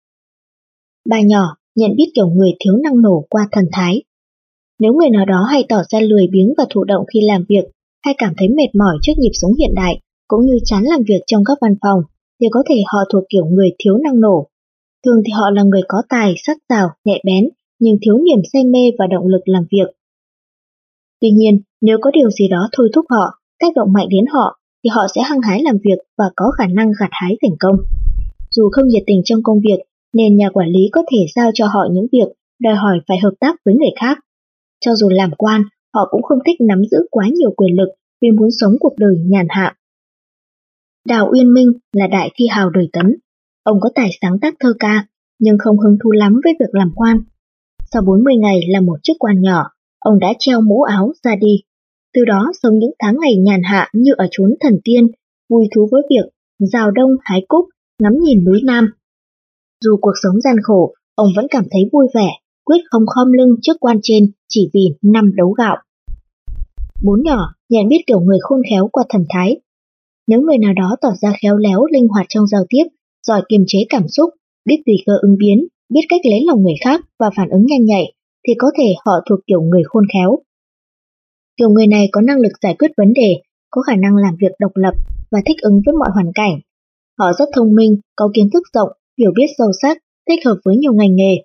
Bài nhỏ nhận biết kiểu người thiếu năng nổ qua thần thái. Nếu người nào đó hay tỏ ra lười biếng và thụ động khi làm việc, hay cảm thấy mệt mỏi trước nhịp sống hiện đại, cũng như chán làm việc trong các văn phòng, thì có thể họ thuộc kiểu người thiếu năng nổ. Thường thì họ là người có tài, sắc sảo, nhạy bén, nhưng thiếu niềm say mê và động lực làm việc. Tuy nhiên, nếu có điều gì đó thôi thúc họ, tác động mạnh đến họ, thì họ sẽ hăng hái làm việc và có khả năng gặt hái thành công. Dù không nhiệt tình trong công việc, nên nhà quản lý có thể giao cho họ những việc đòi hỏi phải hợp tác với người khác. Cho dù làm quan, họ cũng không thích nắm giữ quá nhiều quyền lực vì muốn sống cuộc đời nhàn hạ. Đào Uyên Minh là đại thi hào đời Tấn. Ông có tài sáng tác thơ ca, nhưng không hứng thú lắm với việc làm quan. Sau bốn mươi ngày làm một chức quan nhỏ, ông đã treo mũ áo ra đi. Từ đó sống những tháng ngày nhàn hạ như ở chốn thần tiên, vui thú với việc rào đông hái cúc, ngắm nhìn núi Nam. Dù cuộc sống gian khổ, ông vẫn cảm thấy vui vẻ, quyết không khom lưng trước quan trên chỉ vì năm đấu gạo. Bốn nhỏ nhận biết kiểu người khôn khéo qua thần thái. Nếu người nào đó tỏ ra khéo léo, linh hoạt trong giao tiếp, giỏi kiềm chế cảm xúc, biết tùy cơ ứng biến, biết cách lấy lòng người khác và phản ứng nhanh nhạy, thì có thể họ thuộc kiểu người khôn khéo. Kiểu người này có năng lực giải quyết vấn đề, có khả năng làm việc độc lập và thích ứng với mọi hoàn cảnh. Họ rất thông minh, có kiến thức rộng, hiểu biết sâu sắc, thích hợp với nhiều ngành nghề.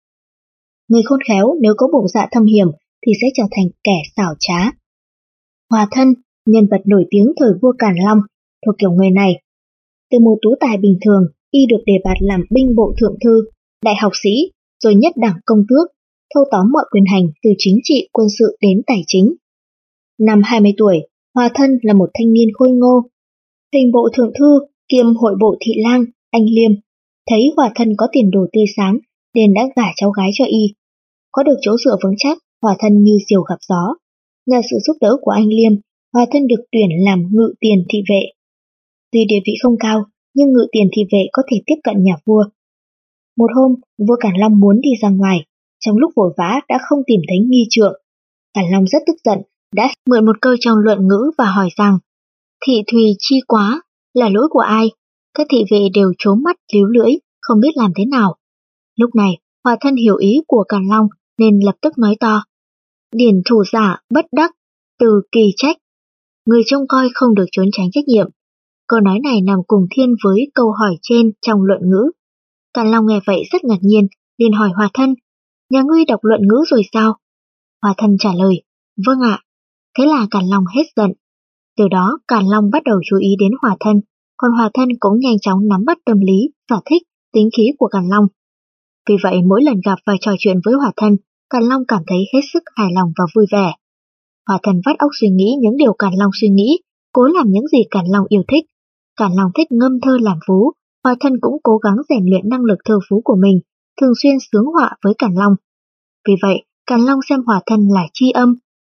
Người khôn khéo nếu có bụng dạ thâm hiểm thì sẽ trở thành kẻ xảo trá. Hòa Thân, nhân vật nổi tiếng thời vua Càn Long, thuộc kiểu người này. Từ một tú tài bình thường, y được đề bạt làm binh bộ thượng thư, đại học sĩ, rồi nhất đẳng công tước, thâu tóm mọi quyền hành từ chính trị, quân sự đến tài chính. Năm hai mươi tuổi, Hòa Thân là một thanh niên khôi ngô. Hình bộ thượng thư kiêm hội bộ thị lang, anh Liêm, thấy Hòa Thân có tiền đồ tươi sáng nên đã gả cháu gái cho y. Có được chỗ dựa vững chắc, Hòa Thân như diều gặp gió. Nhờ sự giúp đỡ của anh Liêm, Hòa Thân được tuyển làm ngự tiền thị vệ. Tuy địa vị không cao, nhưng ngự tiền thị vệ có thể tiếp cận nhà vua. Một hôm, vua Càn Long muốn đi ra ngoài, trong lúc vội vã đã không tìm thấy nghi trượng. Càn Long rất tức giận, đã mượn một câu trong luận ngữ và hỏi rằng: thị thùy chi quá, là lỗi của ai? Các thị vệ đều trố mắt líu lưỡi, không biết làm thế nào. Lúc này, Hòa Thân hiểu ý của Càn Long nên lập tức nói to: điển thủ giả bất đắc, từ kỳ trách. Người trông coi không được trốn tránh trách nhiệm. Câu nói này nằm cùng thiên với câu hỏi trên trong luận ngữ. Càn Long nghe vậy rất ngạc nhiên, liền hỏi Hòa Thân: nhà ngươi đọc luận ngữ rồi sao? Hòa Thân trả lời: vâng ạ. Thế là Càn Long hết giận. Từ đó Càn Long bắt đầu chú ý đến Hòa Thân, còn Hòa Thân cũng nhanh chóng nắm bắt tâm lý, sở thích, tính khí của Càn Long. Vì vậy mỗi lần gặp và trò chuyện với Hòa Thân, Càn Long cảm thấy hết sức hài lòng và vui vẻ. Hòa Thân vắt óc suy nghĩ những điều Càn Long suy nghĩ, cố làm những gì Càn Long yêu thích. Càn Long thích ngâm thơ làm phú, Hòa Thân cũng cố gắng rèn luyện năng lực thơ phú của mình, thường xuyên sướng họa với Càn Long. Vì vậy, Càn Long xem Hòa Thân là tri âm,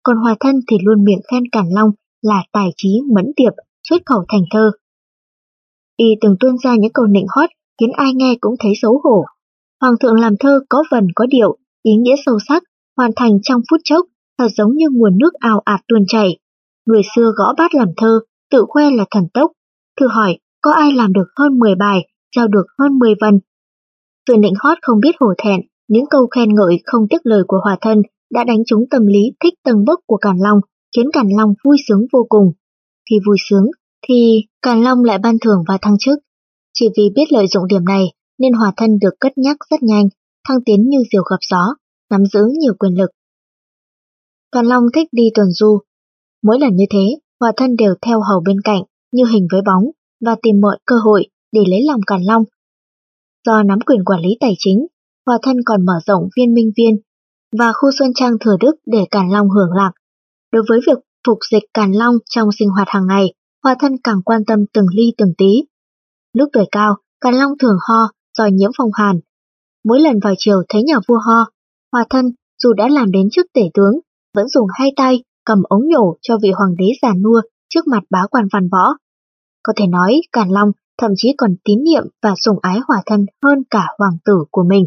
còn Hòa Thân thì luôn miệng khen Càn Long là tài trí mẫn tiệp, xuất khẩu thành thơ. Y từng tuôn ra những câu nịnh hót khiến ai nghe cũng thấy xấu hổ. Hoàng thượng làm thơ có vần có điệu, ý nghĩa sâu sắc, hoàn thành trong phút chốc, thật giống như nguồn nước ào ạt tuôn chảy. Người xưa gõ bát làm thơ, tự khoe là thần tốc. Thử hỏi, có ai làm được hơn mười bài, giao được hơn mười vần? Sự nịnh hót không biết hổ thẹn, những câu khen ngợi không tiếc lời của Hòa Thân đã đánh trúng tâm lý thích tầng bốc của Càn Long, khiến Càn Long vui sướng vô cùng. Khi vui sướng, thì Càn Long lại ban thưởng và thăng chức. Chỉ vì biết lợi dụng điểm này, nên Hòa Thân được cất nhắc rất nhanh, thăng tiến như diều gặp gió, nắm giữ nhiều quyền lực. Càn Long thích đi tuần du. Mỗi lần như thế, Hòa Thân đều theo hầu bên cạnh, như hình với bóng, và tìm mọi cơ hội để lấy lòng Càn Long. Do nắm quyền quản lý tài chính, Hòa Thân còn mở rộng viên minh viên và khu Xuân Trang Thừa Đức để Càn Long hưởng lạc. Đối với việc phục dịch Càn Long trong sinh hoạt hàng ngày, Hòa Thân càng quan tâm từng ly từng tí. Lúc tuổi cao, Càn Long thường ho do nhiễm phong hàn. Mỗi lần vào chiều thấy nhà vua ho, Hòa Thân dù đã làm đến chức tể tướng, vẫn dùng hai tay cầm ống nhổ cho vị hoàng đế già nua trước mặt bá quan văn võ. Có thể nói Càn Long thậm chí còn tín nhiệm và sủng ái Hòa Thân hơn cả hoàng tử của mình.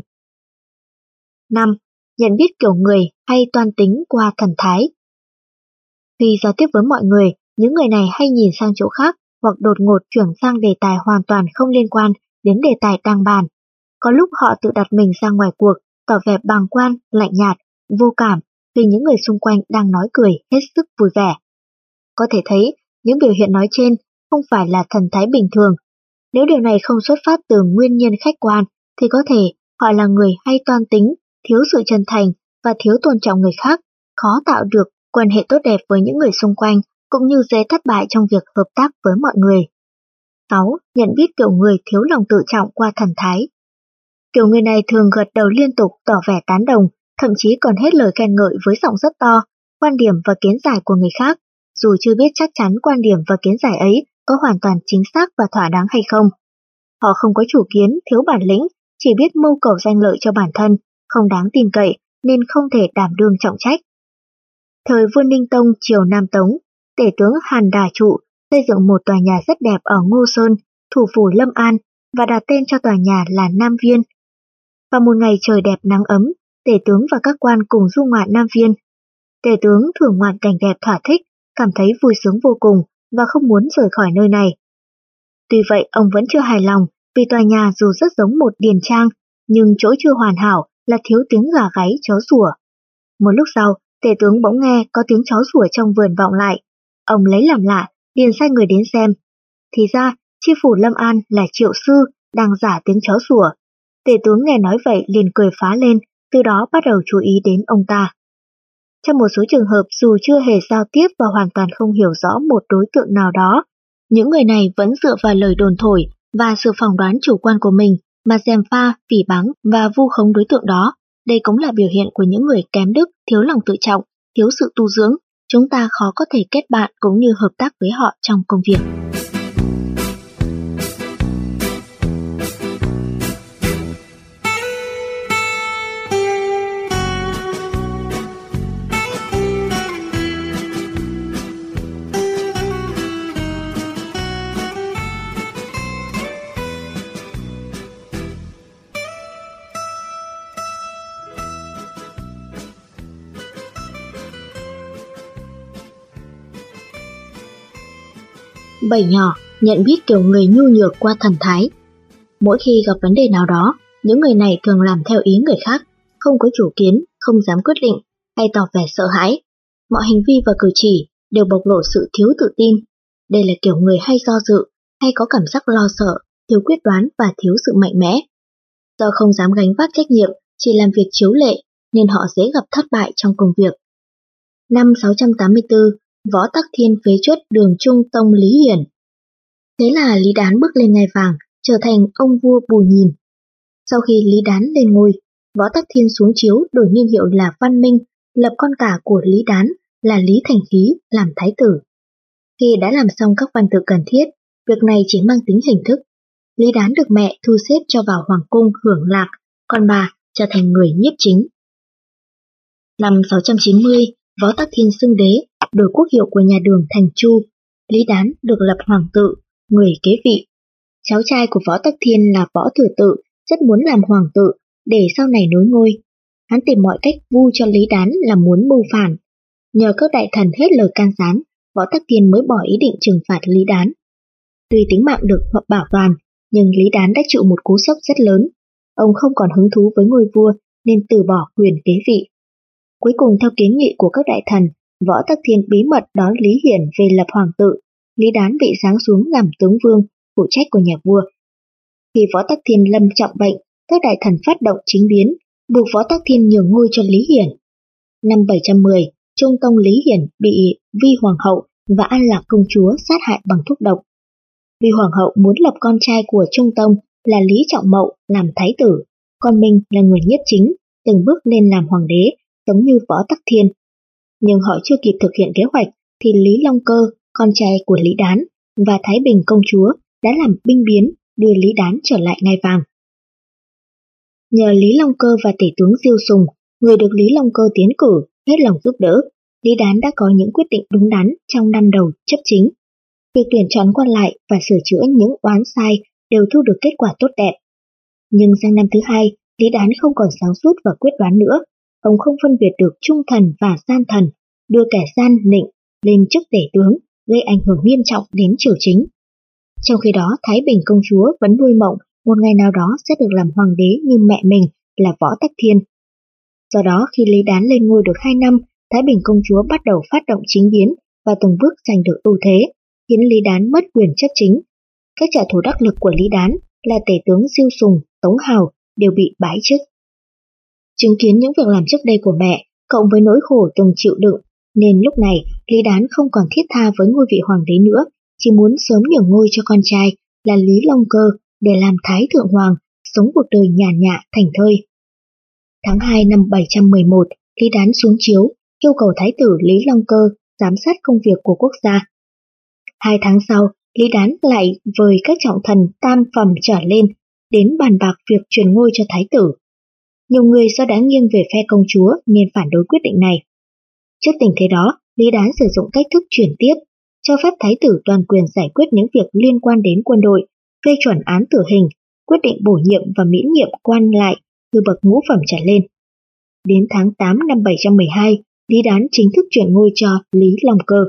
năm. Nhận biết kiểu người hay toan tính qua thần thái. Khi giao tiếp với mọi người, những người này hay nhìn sang chỗ khác hoặc đột ngột chuyển sang đề tài hoàn toàn không liên quan đến đề tài đang bàn. Có lúc họ tự đặt mình ra ngoài cuộc, tỏ vẻ bàng quan, lạnh nhạt, vô cảm khi những người xung quanh đang nói cười hết sức vui vẻ. Có thể thấy, những biểu hiện nói trên không phải là thần thái bình thường. Nếu điều này không xuất phát từ nguyên nhân khách quan, thì có thể họ là người hay toan tính, thiếu sự chân thành và thiếu tôn trọng người khác, khó tạo được quan hệ tốt đẹp với những người xung quanh, cũng như dễ thất bại trong việc hợp tác với mọi người. sáu. Nhận biết kiểu người thiếu lòng tự trọng qua thần thái. Kiểu người này thường gật đầu liên tục tỏ vẻ tán đồng, thậm chí còn hết lời khen ngợi với giọng rất to, quan điểm và kiến giải của người khác, dù chưa biết chắc chắn quan điểm và kiến giải ấy có hoàn toàn chính xác và thỏa đáng hay không. Họ không có chủ kiến, thiếu bản lĩnh, chỉ biết mưu cầu danh lợi cho bản thân, không đáng tin cậy nên không thể đảm đương trọng trách. Thời vua Ninh Tông triều Nam Tống, tể tướng Hàn Đà Trụ xây dựng một tòa nhà rất đẹp ở Ngô Sơn, thủ phủ Lâm An, và đặt tên cho tòa nhà là Nam Viên. Vào một ngày trời đẹp nắng ấm, tể tướng và các quan cùng du ngoạn Nam Viên. Tể tướng thưởng ngoạn cảnh đẹp thỏa thích, cảm thấy vui sướng vô cùng và không muốn rời khỏi nơi này. Tuy vậy, ông vẫn chưa hài lòng vì tòa nhà dù rất giống một điền trang, nhưng chỗ chưa hoàn hảo là thiếu tiếng gà gáy chó sủa. Một lúc sau, tể tướng bỗng nghe có tiếng chó sủa trong vườn vọng lại. Ông lấy làm lạ, liền sai người đến xem. Thì ra, chi phủ Lâm An là Triệu Sư đang giả tiếng chó sủa. Tể tướng nghe nói vậy liền cười phá lên, từ đó bắt đầu chú ý đến ông ta. Trong một số trường hợp dù chưa hề giao tiếp và hoàn toàn không hiểu rõ một đối tượng nào đó, những người này vẫn dựa vào lời đồn thổi và sự phỏng đoán chủ quan của mình mà gièm pha, phỉ báng và vu khống đối tượng đó. Đây cũng là biểu hiện của những người kém đức, thiếu lòng tự trọng, thiếu sự tu dưỡng. Chúng ta khó có thể kết bạn cũng như hợp tác với họ trong công việc. Bảy nhỏ, nhận biết kiểu người nhu nhược qua thần thái. Mỗi khi gặp vấn đề nào đó, những người này thường làm theo ý người khác, không có chủ kiến, không dám quyết định, hay tỏ vẻ sợ hãi. Mọi hành vi và cử chỉ đều bộc lộ sự thiếu tự tin. Đây là kiểu người hay do dự, hay có cảm giác lo sợ, thiếu quyết đoán và thiếu sự mạnh mẽ. Do không dám gánh vác trách nhiệm, chỉ làm việc chiếu lệ, nên họ dễ gặp thất bại trong công việc. Năm sáu trăm tám mươi tư, Võ Tắc Thiên phế truất Đường Trung Tông Lý Hiển. Thế là Lý Đán bước lên ngai vàng, trở thành ông vua Bù Nhìn. Sau khi Lý Đán lên ngôi, Võ Tắc Thiên xuống chiếu đổi niên hiệu là Văn Minh, lập con cả của Lý Đán là Lý Thành Khí làm thái tử. Khi đã làm xong các văn tự cần thiết, việc này chỉ mang tính hình thức. Lý Đán được mẹ thu xếp cho vào hoàng cung hưởng lạc, còn bà trở thành người nhiếp chính. Năm sáu trăm chín mươi, Võ Tắc Thiên xưng đế, đổi quốc hiệu của nhà Đường thành Chu. Lý Đán được lập hoàng tự, người kế vị. Cháu trai của Võ Tắc Thiên là Võ Thừa Tự rất muốn làm hoàng tự để sau này nối ngôi. Hắn tìm mọi cách vu cho Lý Đán là muốn mưu phản. Nhờ các đại thần hết lời can gián, Võ Tắc Thiên mới bỏ ý định trừng phạt Lý Đán. Tuy tính mạng được hoặc bảo toàn, nhưng Lý Đán đã chịu một cú sốc rất lớn. Ông không còn hứng thú với ngôi vua nên từ bỏ quyền kế vị. Cuối cùng theo kiến nghị của các đại thần, Võ Tắc Thiên bí mật đón Lý Hiển về lập hoàng tự. Lý Đán bị giáng xuống làm tướng vương, phụ trách của nhà vua. Khi Võ Tắc Thiên lâm trọng bệnh, các đại thần phát động chính biến, buộc Võ Tắc Thiên nhường ngôi cho Lý Hiển. Năm bảy trăm mười, Trung Tông Lý Hiển bị Vi Hoàng hậu và An Lạc công chúa sát hại bằng thuốc độc. Vi Hoàng hậu muốn lập con trai của Trung Tông là Lý Trọng Mậu làm thái tử, còn mình là người nhiếp chính, từng bước lên làm hoàng đế, giống như Võ Tắc Thiên. Nhưng họ chưa kịp thực hiện kế hoạch thì Lý Long Cơ, con trai của Lý Đán, và Thái Bình công chúa đã làm binh biến đưa Lý Đán trở lại ngai vàng. Nhờ Lý Long Cơ và tể tướng Diêu Sùng, người được Lý Long Cơ tiến cử, hết lòng giúp đỡ, Lý Đán đã có những quyết định đúng đắn trong năm đầu chấp chính. Việc tuyển chọn quan lại và sửa chữa những oán sai đều thu được kết quả tốt đẹp. Nhưng sang năm thứ hai, Lý Đán không còn sáng suốt và quyết đoán nữa. Ông không phân biệt được trung thần và gian thần, đưa kẻ gian nịnh lên chức tể tướng, gây ảnh hưởng nghiêm trọng đến triều chính. Trong khi đó, Thái Bình công chúa vẫn nuôi mộng một ngày nào đó sẽ được làm hoàng đế như mẹ mình là Võ Tắc Thiên. Do đó, khi Lý Đán lên ngôi được hai năm, Thái Bình công chúa bắt đầu phát động chính biến và từng bước giành được ưu thế, khiến Lý Đán mất quyền chấp chính. Các trả thù đắc lực của Lý Đán là tể tướng Diêu Sùng, Tống Hào đều bị bãi chức. Chứng kiến những việc làm trước đây của mẹ, cộng với nỗi khổ từng chịu đựng, nên lúc này Lý Đán không còn thiết tha với ngôi vị hoàng đế nữa, chỉ muốn sớm nhường ngôi cho con trai là Lý Long Cơ để làm Thái Thượng Hoàng, sống cuộc đời nhàn nhã thảnh thơi. Tháng hai năm bảy trăm mười một, Lý Đán xuống chiếu, yêu cầu Thái tử Lý Long Cơ giám sát công việc của quốc gia. Hai tháng sau, Lý Đán lại với các trọng thần tam phẩm trở lên đến bàn bạc việc truyền ngôi cho Thái tử. Nhiều người do đã nghiêng về phe công chúa nên phản đối quyết định này. Trước tình thế đó, Lý Đán sử dụng cách thức chuyển tiếp, cho phép Thái tử toàn quyền giải quyết những việc liên quan đến quân đội, phê chuẩn án tử hình, quyết định bổ nhiệm và miễn nhiệm quan lại từ bậc ngũ phẩm trở lên. Đến tháng tám năm bảy trăm mười hai, Lý Đán chính thức chuyển ngôi cho Lý Long Cơ.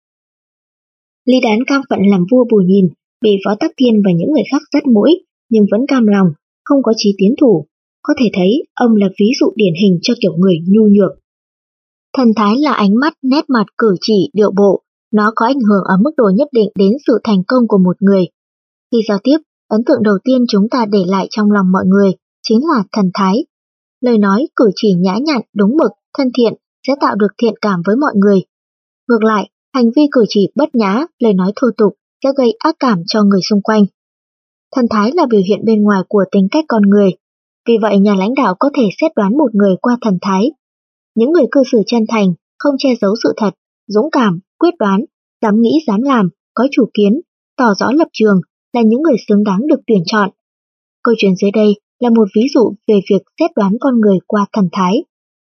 Lý Đán cam phận làm vua bù nhìn, bị Võ Tắc Thiên và những người khác dắt mũi, nhưng vẫn cam lòng, không có chí tiến thủ. Có thể thấy ông là ví dụ điển hình cho kiểu người nhu nhược. Thần thái là ánh mắt, nét mặt, cử chỉ, điệu bộ. Nó có ảnh hưởng ở mức độ nhất định đến sự thành công của một người. Khi giao tiếp, ấn tượng đầu tiên chúng ta để lại trong lòng mọi người chính là thần thái. Lời nói, cử chỉ nhã nhặn, đúng mực, thân thiện sẽ tạo được thiện cảm với mọi người. Ngược lại, hành vi cử chỉ bất nhã, lời nói thô tục sẽ gây ác cảm cho người xung quanh. Thần thái là biểu hiện bên ngoài của tính cách con người. Vì vậy nhà lãnh đạo có thể xét đoán một người qua thần thái. Những người cư xử chân thành, không che giấu sự thật, dũng cảm, quyết đoán, dám nghĩ dám làm, có chủ kiến, tỏ rõ lập trường là những người xứng đáng được tuyển chọn. Câu chuyện dưới đây là một ví dụ về việc xét đoán con người qua thần thái.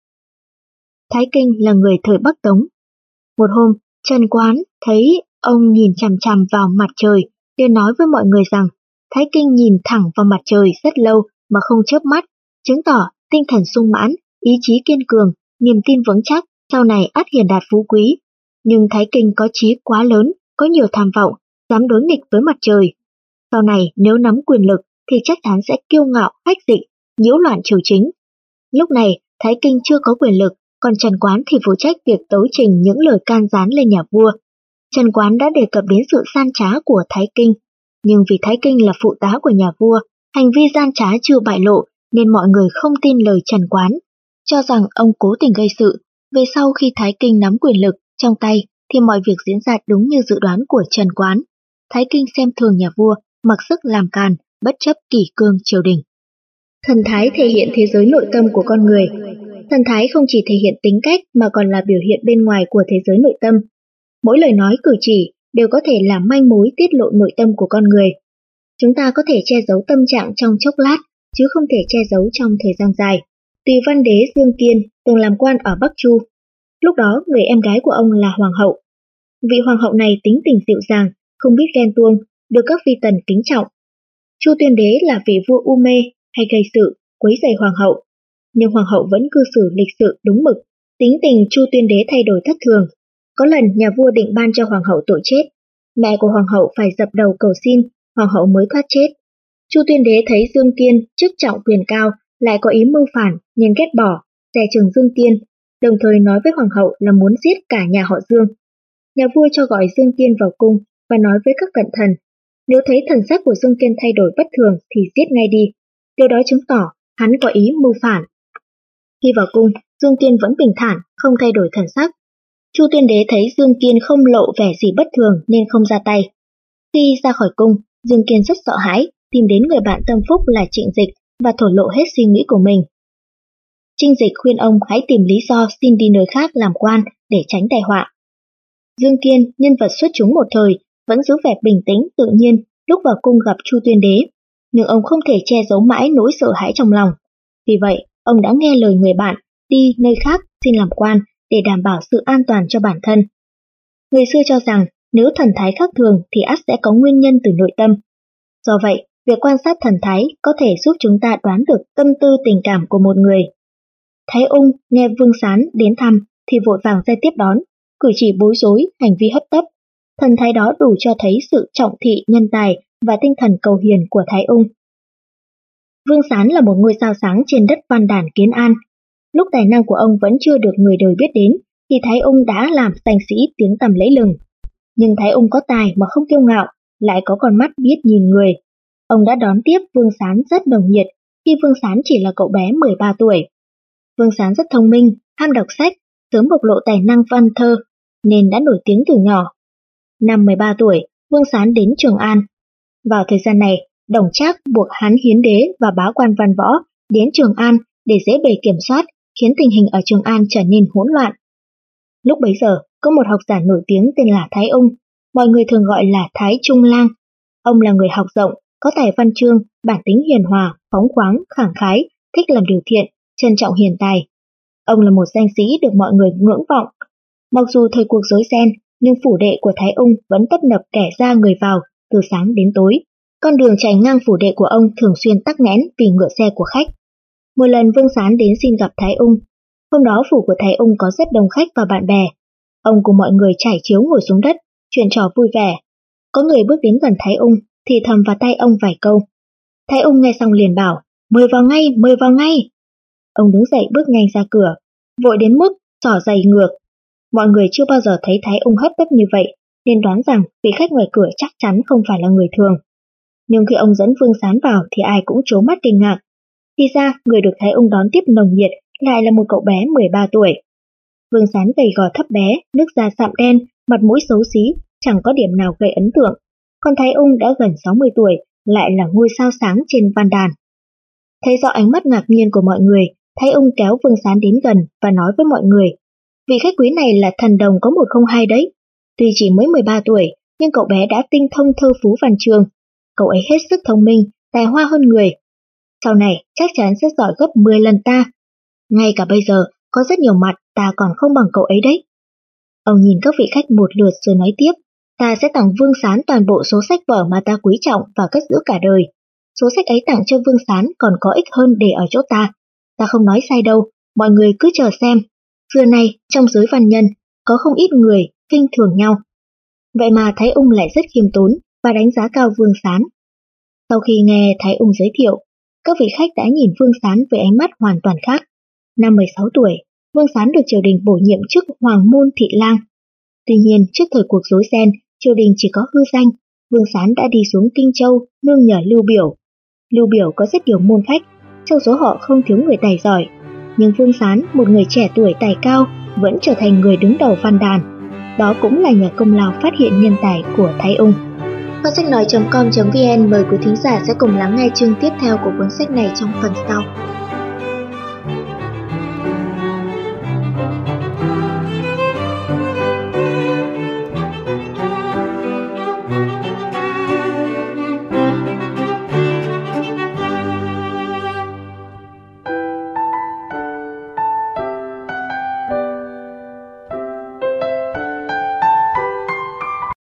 Thái Kinh là người thời Bắc Tống. Một hôm, Trần Quán thấy ông nhìn chằm chằm vào mặt trời, liền nói với mọi người rằng Thái Kinh nhìn thẳng vào mặt trời rất lâu mà không chớp mắt, chứng tỏ tinh thần sung mãn, ý chí kiên cường, niềm tin vững chắc, sau này ắt hiển đạt phú quý. Nhưng Thái Kinh có chí quá lớn, có nhiều tham vọng, dám đối nghịch với mặt trời. Sau này nếu nắm quyền lực thì chắc chắn sẽ kiêu ngạo, hách dịch, nhiễu loạn triều chính. Lúc này Thái Kinh chưa có quyền lực, còn Trần Quán thì phụ trách việc tấu trình những lời can gián lên nhà vua. Trần Quán đã đề cập đến sự gian trá của Thái Kinh, nhưng vì Thái Kinh là phụ tá của nhà vua, hành vi gian trá chưa bại lộ nên mọi người không tin lời Trần Quán, cho rằng ông cố tình gây sự. Về sau khi Thái Kinh nắm quyền lực trong tay thì mọi việc diễn ra đúng như dự đoán của Trần Quán. Thái Kinh xem thường nhà vua, mặc sức làm càn, bất chấp kỷ cương triều đình. Thần thái thể hiện thế giới nội tâm của con người. Thần thái không chỉ thể hiện tính cách mà còn là biểu hiện bên ngoài của thế giới nội tâm. Mỗi lời nói cử chỉ đều có thể làm manh mối tiết lộ nội tâm của con người. Chúng ta có thể che giấu tâm trạng trong chốc lát, chứ không thể che giấu trong thời gian dài. Tùy Văn Đế Dương Kiên từng làm quan ở Bắc Chu. Lúc đó người em gái của ông là hoàng hậu. Vị hoàng hậu này tính tình dịu dàng, không biết ghen tuông, được các phi tần kính trọng. Chu Tuyên Đế là vị vua u mê hay gây sự, quấy rầy hoàng hậu, nhưng hoàng hậu vẫn cư xử lịch sự đúng mực. Tính tình Chu Tuyên Đế thay đổi thất thường. Có lần nhà vua định ban cho hoàng hậu tội chết, mẹ của hoàng hậu phải dập đầu cầu xin, hoàng hậu mới thoát chết. Chu Tuyên Đế thấy Dương Kiên chức trọng quyền cao, lại có ý mưu phản nên ghét bỏ, dè chừng Dương Kiên, đồng thời nói với hoàng hậu là muốn giết cả nhà họ Dương. Nhà vua cho gọi Dương Kiên vào cung và nói với các cận thần, nếu thấy thần sắc của Dương Kiên thay đổi bất thường thì giết ngay đi. Điều đó chứng tỏ hắn có ý mưu phản. Khi vào cung, Dương Kiên vẫn bình thản, không thay đổi thần sắc. Chu Tuyên Đế thấy Dương Kiên không lộ vẻ gì bất thường nên không ra tay. Khi ra khỏi cung, Dương Kiên rất sợ hãi, tìm đến người bạn tâm phúc là Trịnh Dịch và thổ lộ hết suy nghĩ của mình. Trịnh Dịch khuyên ông hãy tìm lý do xin đi nơi khác làm quan để tránh tai họa. Dương Kiên, nhân vật xuất chúng một thời, vẫn giữ vẻ bình tĩnh tự nhiên lúc vào cung gặp Chu Tuyên Đế, nhưng ông không thể che giấu mãi nỗi sợ hãi trong lòng. Vì vậy, ông đã nghe lời người bạn, đi nơi khác xin làm quan để đảm bảo sự an toàn cho bản thân. Người xưa cho rằng nếu thần thái khác thường thì ắt sẽ có nguyên nhân từ nội tâm. Do vậy, việc quan sát thần thái có thể giúp chúng ta đoán được tâm tư tình cảm của một người. Thái Ung nghe Vương Sán đến thăm thì vội vàng ra tiếp đón, cử chỉ bối rối, hành vi hấp tấp. Thần thái đó đủ cho thấy sự trọng thị nhân tài và tinh thần cầu hiền của Thái Ung. Vương Sán là một ngôi sao sáng trên đất Văn Đàn Kiến An. Lúc tài năng của ông vẫn chưa được người đời biết đến, thì Thái Ung đã làm danh sĩ tiếng tăm lẫy lừng. Nhưng Thái Ung có tài mà không kiêu ngạo, lại có con mắt biết nhìn người. Ông đã đón tiếp Vương Sán rất nồng nhiệt khi Vương Sán chỉ là cậu bé mười ba tuổi. Vương Sán rất thông minh, ham đọc sách, sớm bộc lộ tài năng văn thơ, nên đã nổi tiếng từ nhỏ. Năm mười ba tuổi, Vương Sán đến Trường An. Vào thời gian này, Đồng Trác buộc Hán Hiến Đế và bá quan văn võ đến Trường An để dễ bề kiểm soát, khiến tình hình ở Trường An trở nên hỗn loạn. Lúc bấy giờ, có một học giả nổi tiếng tên là Thái Ung, mọi người thường gọi là Thái Trung Lang. Ông là người học rộng, có tài văn chương, bản tính hiền hòa, phóng khoáng, khẳng khái, thích làm điều thiện, trân trọng hiền tài. Ông là một danh sĩ được mọi người ngưỡng vọng. Mặc dù thời cuộc rối ren, nhưng phủ đệ của Thái Ung vẫn tấp nập kẻ ra người vào, từ sáng đến tối. Con đường chạy ngang phủ đệ của ông thường xuyên tắc nghẽn vì ngựa xe của khách. Một lần Vương Sán đến xin gặp Thái Ung. Hôm đó phủ của Thái Ung có rất đông khách và bạn bè. Ông cùng mọi người trải chiếu ngồi xuống đất, chuyện trò vui vẻ. Có người bước đến gần Thái Ung, thì thầm vào tay ông vài câu. Thái Ung nghe xong liền bảo, mời vào ngay, mời vào ngay. Ông đứng dậy bước nhanh ra cửa, vội đến mức xỏ giày ngược. Mọi người chưa bao giờ thấy Thái Ung hấp tấp như vậy, nên đoán rằng vị khách ngoài cửa chắc chắn không phải là người thường. Nhưng khi ông dẫn Vương Sán vào thì ai cũng trố mắt kinh ngạc. Thì ra, người được Thái Ung đón tiếp nồng nhiệt lại là một cậu bé mười ba tuổi. Vương Sán gầy gò thấp bé, nước da sạm đen, mặt mũi xấu xí, chẳng có điểm nào gây ấn tượng. Còn Thái Ung đã gần sáu mươi tuổi, lại là ngôi sao sáng trên Văn Đàn. Thấy rõ ánh mắt ngạc nhiên của mọi người, Thái Ung kéo Vương Sán đến gần và nói với mọi người, vị khách quý này là thần đồng có một không hai đấy. Tuy chỉ mới mười ba tuổi, nhưng cậu bé đã tinh thông thơ phú văn chương. Cậu ấy hết sức thông minh, tài hoa hơn người. Sau này chắc chắn sẽ giỏi gấp mười lần ta. Ngay cả bây giờ, có rất nhiều mặt ta còn không bằng cậu ấy đấy. Ông nhìn các vị khách một lượt rồi nói tiếp, ta sẽ tặng Vương Sán toàn bộ số sách vở mà ta quý trọng và cất giữ cả đời. Số sách ấy tặng cho Vương Sán còn có ích hơn để ở chỗ ta. Ta không nói sai đâu, mọi người cứ chờ xem. Xưa nay, trong giới văn nhân, có không ít người khinh thường nhau. Vậy mà Thái Ung lại rất khiêm tốn và đánh giá cao Vương Sán. Sau khi nghe Thái Ung giới thiệu, các vị khách đã nhìn Vương Sán với ánh mắt hoàn toàn khác. Năm mười sáu tuổi, Vương Sán được triều đình bổ nhiệm chức Hoàng môn thị lang. Tuy nhiên, trước thời cuộc rối ren, triều đình chỉ có hư danh, Vương Sán đã đi xuống Kinh Châu nương nhờ Lưu Biểu. Lưu Biểu có rất nhiều môn khách, trong số họ không thiếu người tài giỏi. Nhưng Vương Sán, một người trẻ tuổi tài cao, vẫn trở thành người đứng đầu Văn Đàn. Đó cũng là nhờ công lao phát hiện nhân tài của Thái Ung. Kho sách nói chấm com chấm vn mời quý thính giả sẽ cùng lắng nghe chương tiếp theo của cuốn sách này trong phần sau.